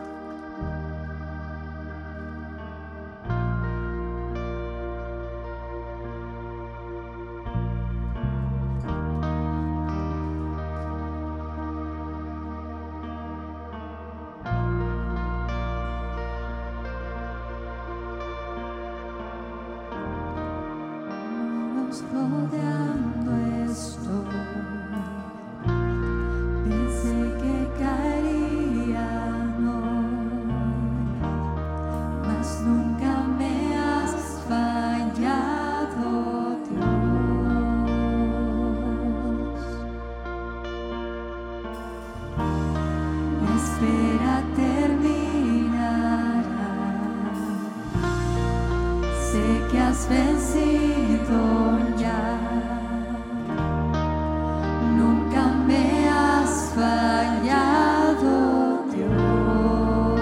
Rodeando esto, pensé que caerían hoy, mas nunca me has fallado, Dios. La espera terminará, sé que has vencido. Nunca me has fallado, Dios.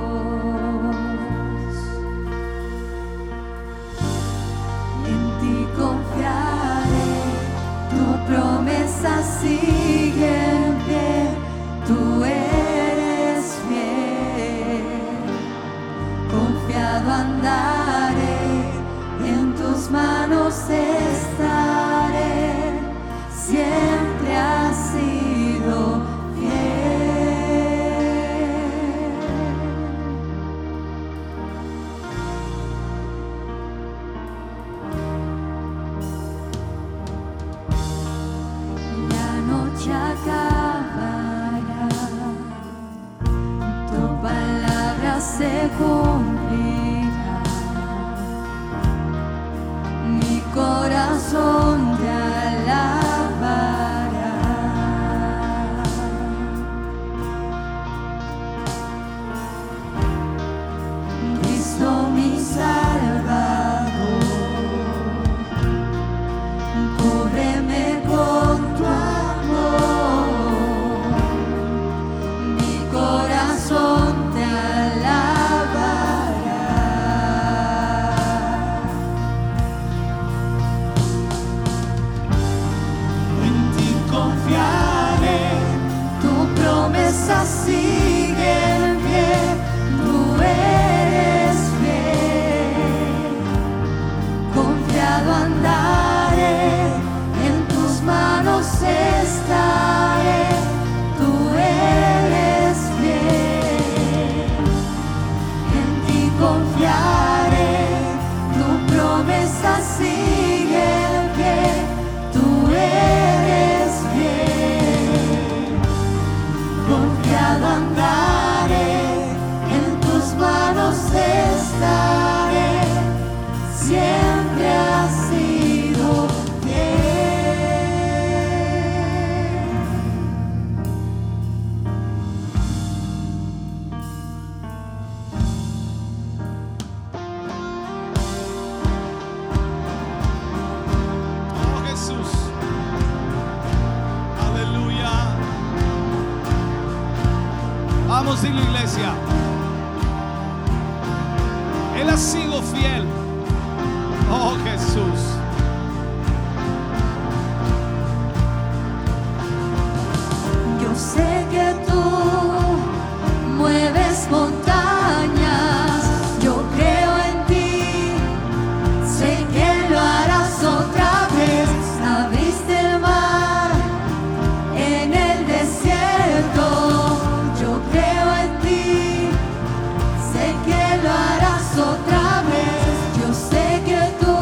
En ti confiaré, tu promesa sigue en pie, tú eres fiel. Confiado andaré, en tus manos estaré, siempre has sido fiel. La noche acabará, tu palabra se cumplirá. Mi corazón te alabará. Cristo mi Salvador, cúbreme con tu amor. Mi corazón te alabará. Confiaré, Tu promesa sigue en pie, tú eres fiel. Confiado andaré, en tus manos estaré, tú eres fiel. En ti confiaré, tu promesa sigue en pie, tú eres fiel. Confiado andaré, en tus manos estaré, siempre has sido fiel. Oh, Jesús. Aleluya. Vamos, iglesia. Él ha sido fiel. Oh, Jesús. Yo sé que tú mueves montañas, yo creo en ti, sé que lo harás otra vez. Abriste el mar en el desierto, yo creo en ti, sé que lo harás otra vez. Yo sé que tú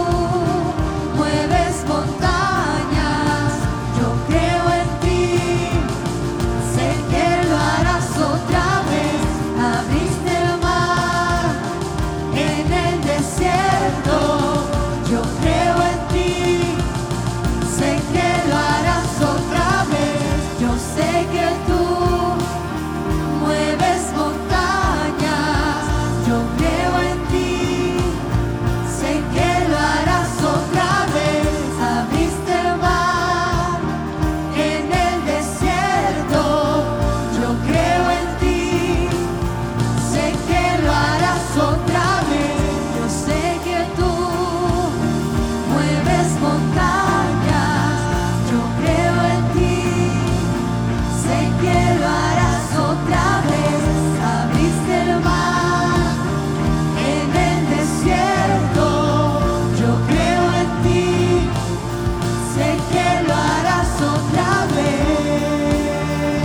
mueves montañas, yo creo en ti, sé que lo harás otra vez. Abriste el mar en el desierto, yo creo en ti, sé que lo harás otra vez. Yo sé que tú mueves montañas, yo creo en ti, sé que lo harás otra vez. Abriste el mar en el desierto, yo creo en ti, sé que lo harás otra vez. Yo sé que tú mueves montañas, yo creo en ti, sé que lo harás otra vez. Abriste el mar en el desierto, yo creo en ti, sé que lo harás otra vez.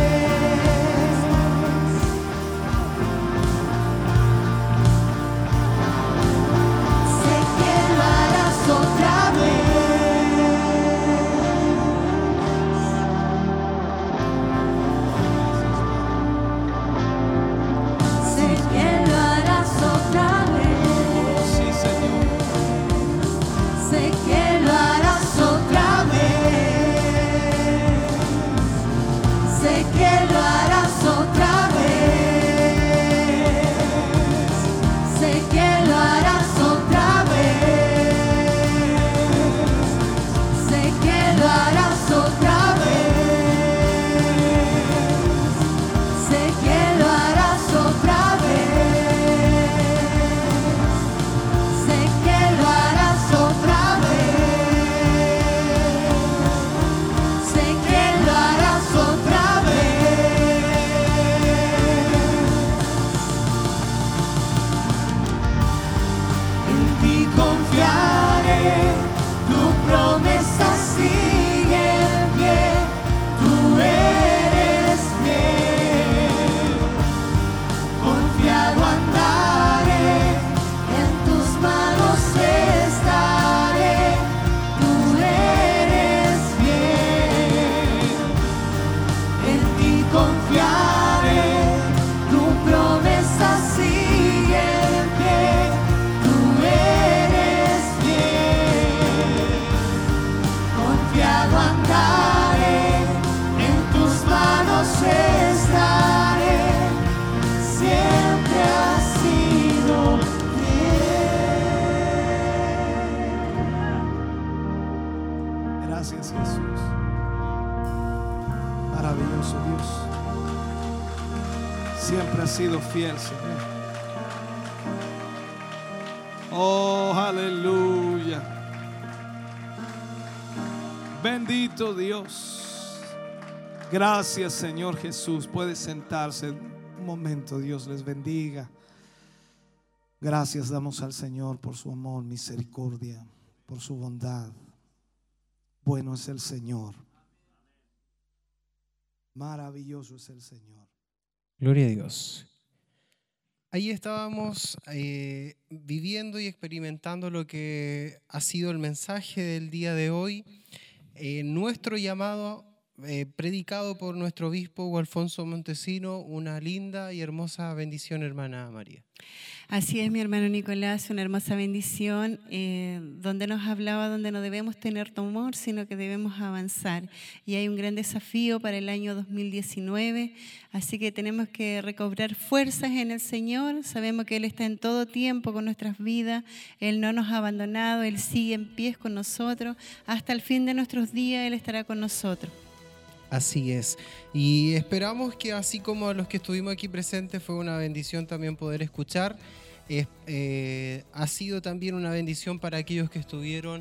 Sé que lo harás otra vez. Sé que lo harás otra vez. Sí, Señor. Sé que lo harás otra vez. Sé que lo harás otra vez. Sé que lo harás otra vez. Sé que lo harás otra vez. Sé que lo harás otra vez. Sé que lo harás otra vez. Sé que lo harás otra vez. En ti confiaré, tu promesa sigue en pie, tú eres fiel. Confiado andaré, en tus manos estaré, tú eres fiel. En ti confiaré, tu promesa sigue en pie, tú eres fiel. Confiado andaré, en tus manos estaré, siempre has sido fiel. Gracias, Jesús. Maravilloso Dios. Siempre has sido fiel, Señor. Oh, aleluya. Bendito Dios. Gracias, Señor Jesús. Puede sentarse un momento. Dios les bendiga. Gracias damos al Señor por su amor, misericordia, por su bondad. Bueno es el Señor. Maravilloso es el Señor. Gloria a Dios. Ahí estábamos viviendo y experimentando lo que ha sido el mensaje del día de hoy. Nuestro llamado, predicado por nuestro obispo Alfonso Montesino, una linda y hermosa bendición, hermana María. Así es, mi hermano Nicolás, una hermosa bendición donde nos hablaba donde no debemos tener temor, sino que debemos avanzar. Y hay un gran desafío para el año 2019, así que tenemos que recobrar fuerzas en el Señor. Sabemos que Él está en todo tiempo con nuestras vidas, Él no nos ha abandonado, Él sigue en pie con nosotros. Hasta el fin de nuestros días Él estará con nosotros. Así es, y esperamos que así como a los que estuvimos aquí presentes fue una bendición también poder escuchar ha sido también una bendición para aquellos que estuvieron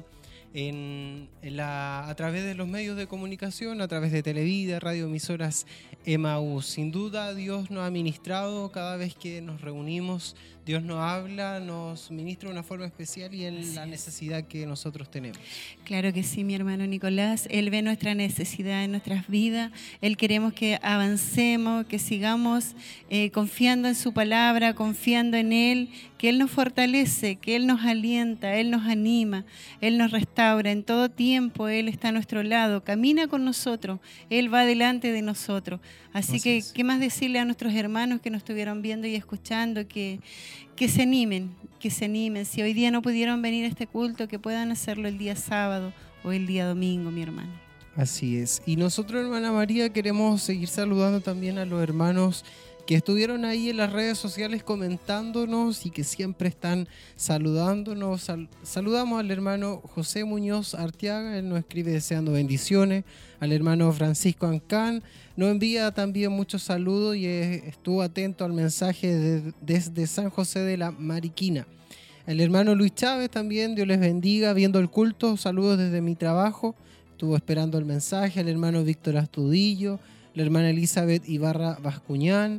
a través de los medios de comunicación, a través de Televida, radioemisoras Emaús. Sin duda Dios nos ha ministrado cada vez que nos reunimos. Dios nos habla, nos ministra de una forma especial y en la necesidad que nosotros tenemos. Claro que sí, mi hermano Nicolás. Él ve nuestra necesidad en nuestras vidas. Él queremos que avancemos, que sigamos confiando en su palabra, confiando en Él, que Él nos fortalece, que Él nos alienta, Él nos anima, Él nos restaura. En todo tiempo Él está a nuestro lado, camina con nosotros, Él va delante de nosotros. Así que, ¿qué más decirle a nuestros hermanos que nos estuvieron viendo y escuchando? Que se animen, que se animen. Si hoy día no pudieron venir a este culto, que puedan hacerlo el día sábado o el día domingo, mi hermano. Así es. Y nosotros, hermana María, queremos seguir saludando también a los hermanos que estuvieron ahí en las redes sociales comentándonos y que siempre están saludándonos. Saludamos al hermano José Muñoz Arteaga, él nos escribe deseando bendiciones. Al hermano Francisco Ancán nos envía también muchos saludos y estuvo atento al mensaje desde San José de la Mariquina. El hermano Luis Chávez también, Dios les bendiga, viendo el culto, saludos desde mi trabajo, estuvo esperando el mensaje. El hermano Víctor Astudillo, la hermana Elizabeth Ibarra Bascuñán,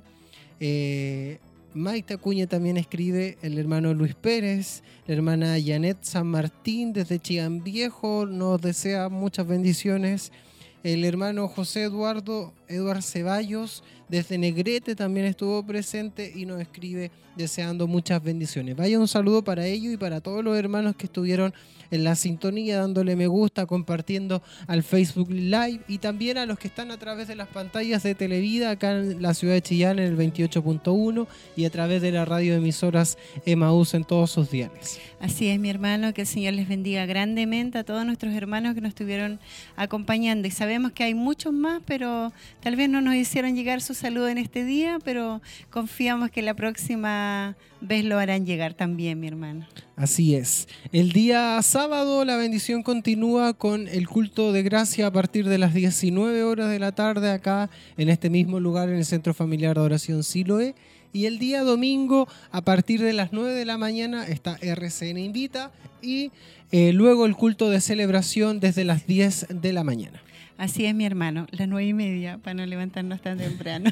Maite Acuña también escribe, el hermano Luis Pérez, la hermana Janet San Martín desde Chillán Viejo nos desea muchas bendiciones. El hermano José Eduardo Ceballos desde Negrete también estuvo presente y nos escribe deseando muchas bendiciones. Vaya un saludo para ellos y para todos los hermanos que estuvieron en la sintonía, dándole me gusta, compartiendo al Facebook Live, y también a los que están a través de las pantallas de Televida acá en la ciudad de Chillán en el 28.1 y a través de las radioemisoras Emaús en todos sus diales. Así es, mi hermano, que el Señor les bendiga grandemente a todos nuestros hermanos que nos estuvieron acompañando, y sabemos que hay muchos más, pero tal vez no nos hicieron llegar su saludo en este día, pero confiamos que la próxima vez lo harán llegar también, mi hermano. Así es. El día sábado la bendición continúa con el culto de gracia a partir de las 19 horas de la tarde acá en este mismo lugar en el Centro Familiar de Oración Siloé. Y el día domingo a partir de las 9 de la mañana está RCN Invita y luego el culto de celebración desde las 10 de la mañana. Así es, mi hermano, las 9:30 para no levantarnos tan temprano.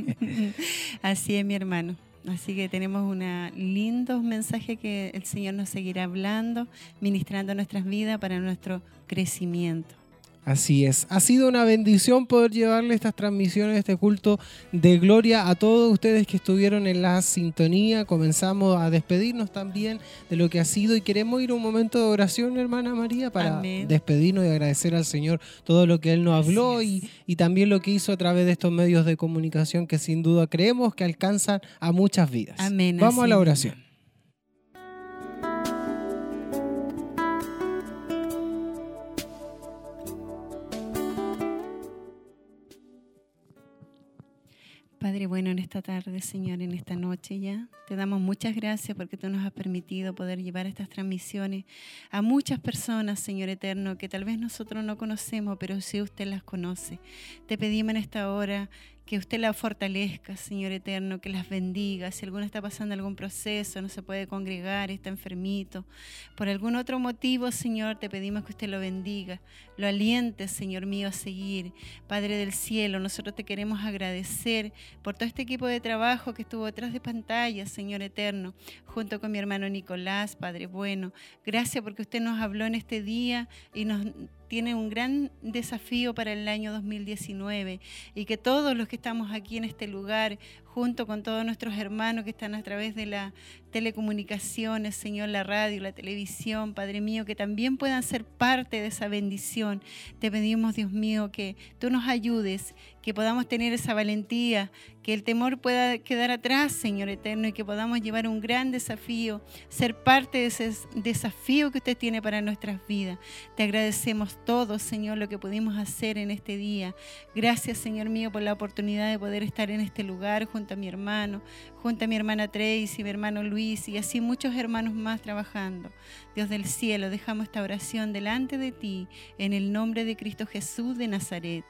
Así es, mi hermano. Así que tenemos un lindo mensaje que el Señor nos seguirá hablando, ministrando nuestras vidas para nuestro crecimiento. Así es. Ha sido una bendición poder llevarle estas transmisiones, este culto de gloria a todos ustedes que estuvieron en la sintonía. Comenzamos a despedirnos también de lo que ha sido y queremos ir a un momento de oración, hermana María, para Amén. despedirnos y agradecer al Señor todo lo que Él nos habló y también lo que hizo a través de estos medios de comunicación que sin duda creemos que alcanzan a muchas vidas. Amén. Vamos a la oración. Padre bueno, en esta tarde, Señor, en esta noche ya, te damos muchas gracias porque tú nos has permitido poder llevar estas transmisiones a muchas personas, Señor eterno, que tal vez nosotros no conocemos, pero sí usted las conoce. Te pedimos en esta hora que usted la fortalezca, Señor eterno, que las bendiga. Si alguno está pasando algún proceso, no se puede congregar, está enfermito, por algún otro motivo, Señor, te pedimos que usted lo bendiga, lo aliente, Señor mío, a seguir. Padre del cielo, nosotros te queremos agradecer por todo este equipo de trabajo que estuvo detrás de pantalla, Señor eterno, junto con mi hermano Nicolás, Padre bueno. Gracias porque usted nos habló en este día y nos tiene un gran desafío para el año 2019 y que todos los que estamos aquí en este lugar, junto con todos nuestros hermanos que están a través de las telecomunicaciones, Señor, la radio, la televisión, Padre mío, que también puedan ser parte de esa bendición. Te pedimos, Dios mío, que tú nos ayudes, que podamos tener esa valentía, que el temor pueda quedar atrás, Señor eterno, y que podamos llevar un gran desafío, ser parte de ese desafío que usted tiene para nuestras vidas. Te agradecemos todo, Señor, lo que pudimos hacer en este día. Gracias, Señor mío, por la oportunidad de poder estar en este lugar junto a mi hermano, junto a mi hermana Tracy, mi hermano Luis y así muchos hermanos más trabajando. Dios del cielo, dejamos esta oración delante de ti, en el nombre de Cristo Jesús de Nazaret.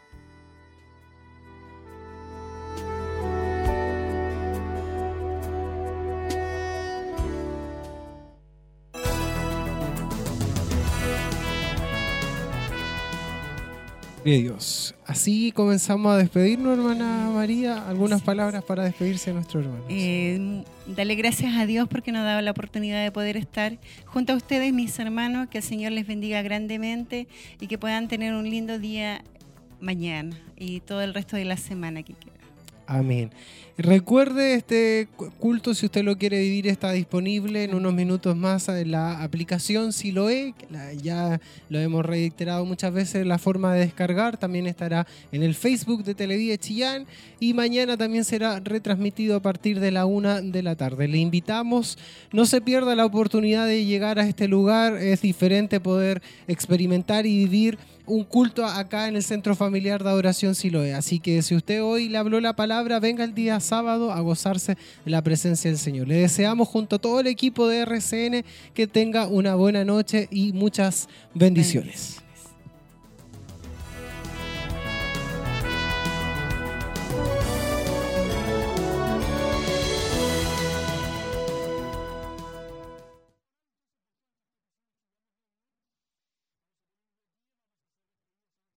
Gloria a Dios. Así comenzamos a despedirnos, hermana María. ¿Algunas palabras para despedirse de nuestro hermano? Dale gracias a Dios porque nos ha dado la oportunidad de poder estar junto a ustedes, mis hermanos. Que el Señor les bendiga grandemente y que puedan tener un lindo día mañana y todo el resto de la semana que queda. Amén. Recuerde, este culto, si usted lo quiere vivir, está disponible en unos minutos más en la aplicación Siloé. Ya lo hemos reiterado muchas veces, la forma de descargar. También estará en el Facebook de Televida Chillán y mañana también será retransmitido a partir de la 1 de la tarde. Le invitamos, no se pierda la oportunidad de llegar a este lugar. Es diferente poder experimentar y vivir un culto acá en el Centro Familiar de Adoración Siloé. Así que si usted hoy le habló la palabra, venga el día sábado a gozarse de la presencia del Señor. Le deseamos junto a todo el equipo de RCN que tenga una buena noche y muchas bendiciones.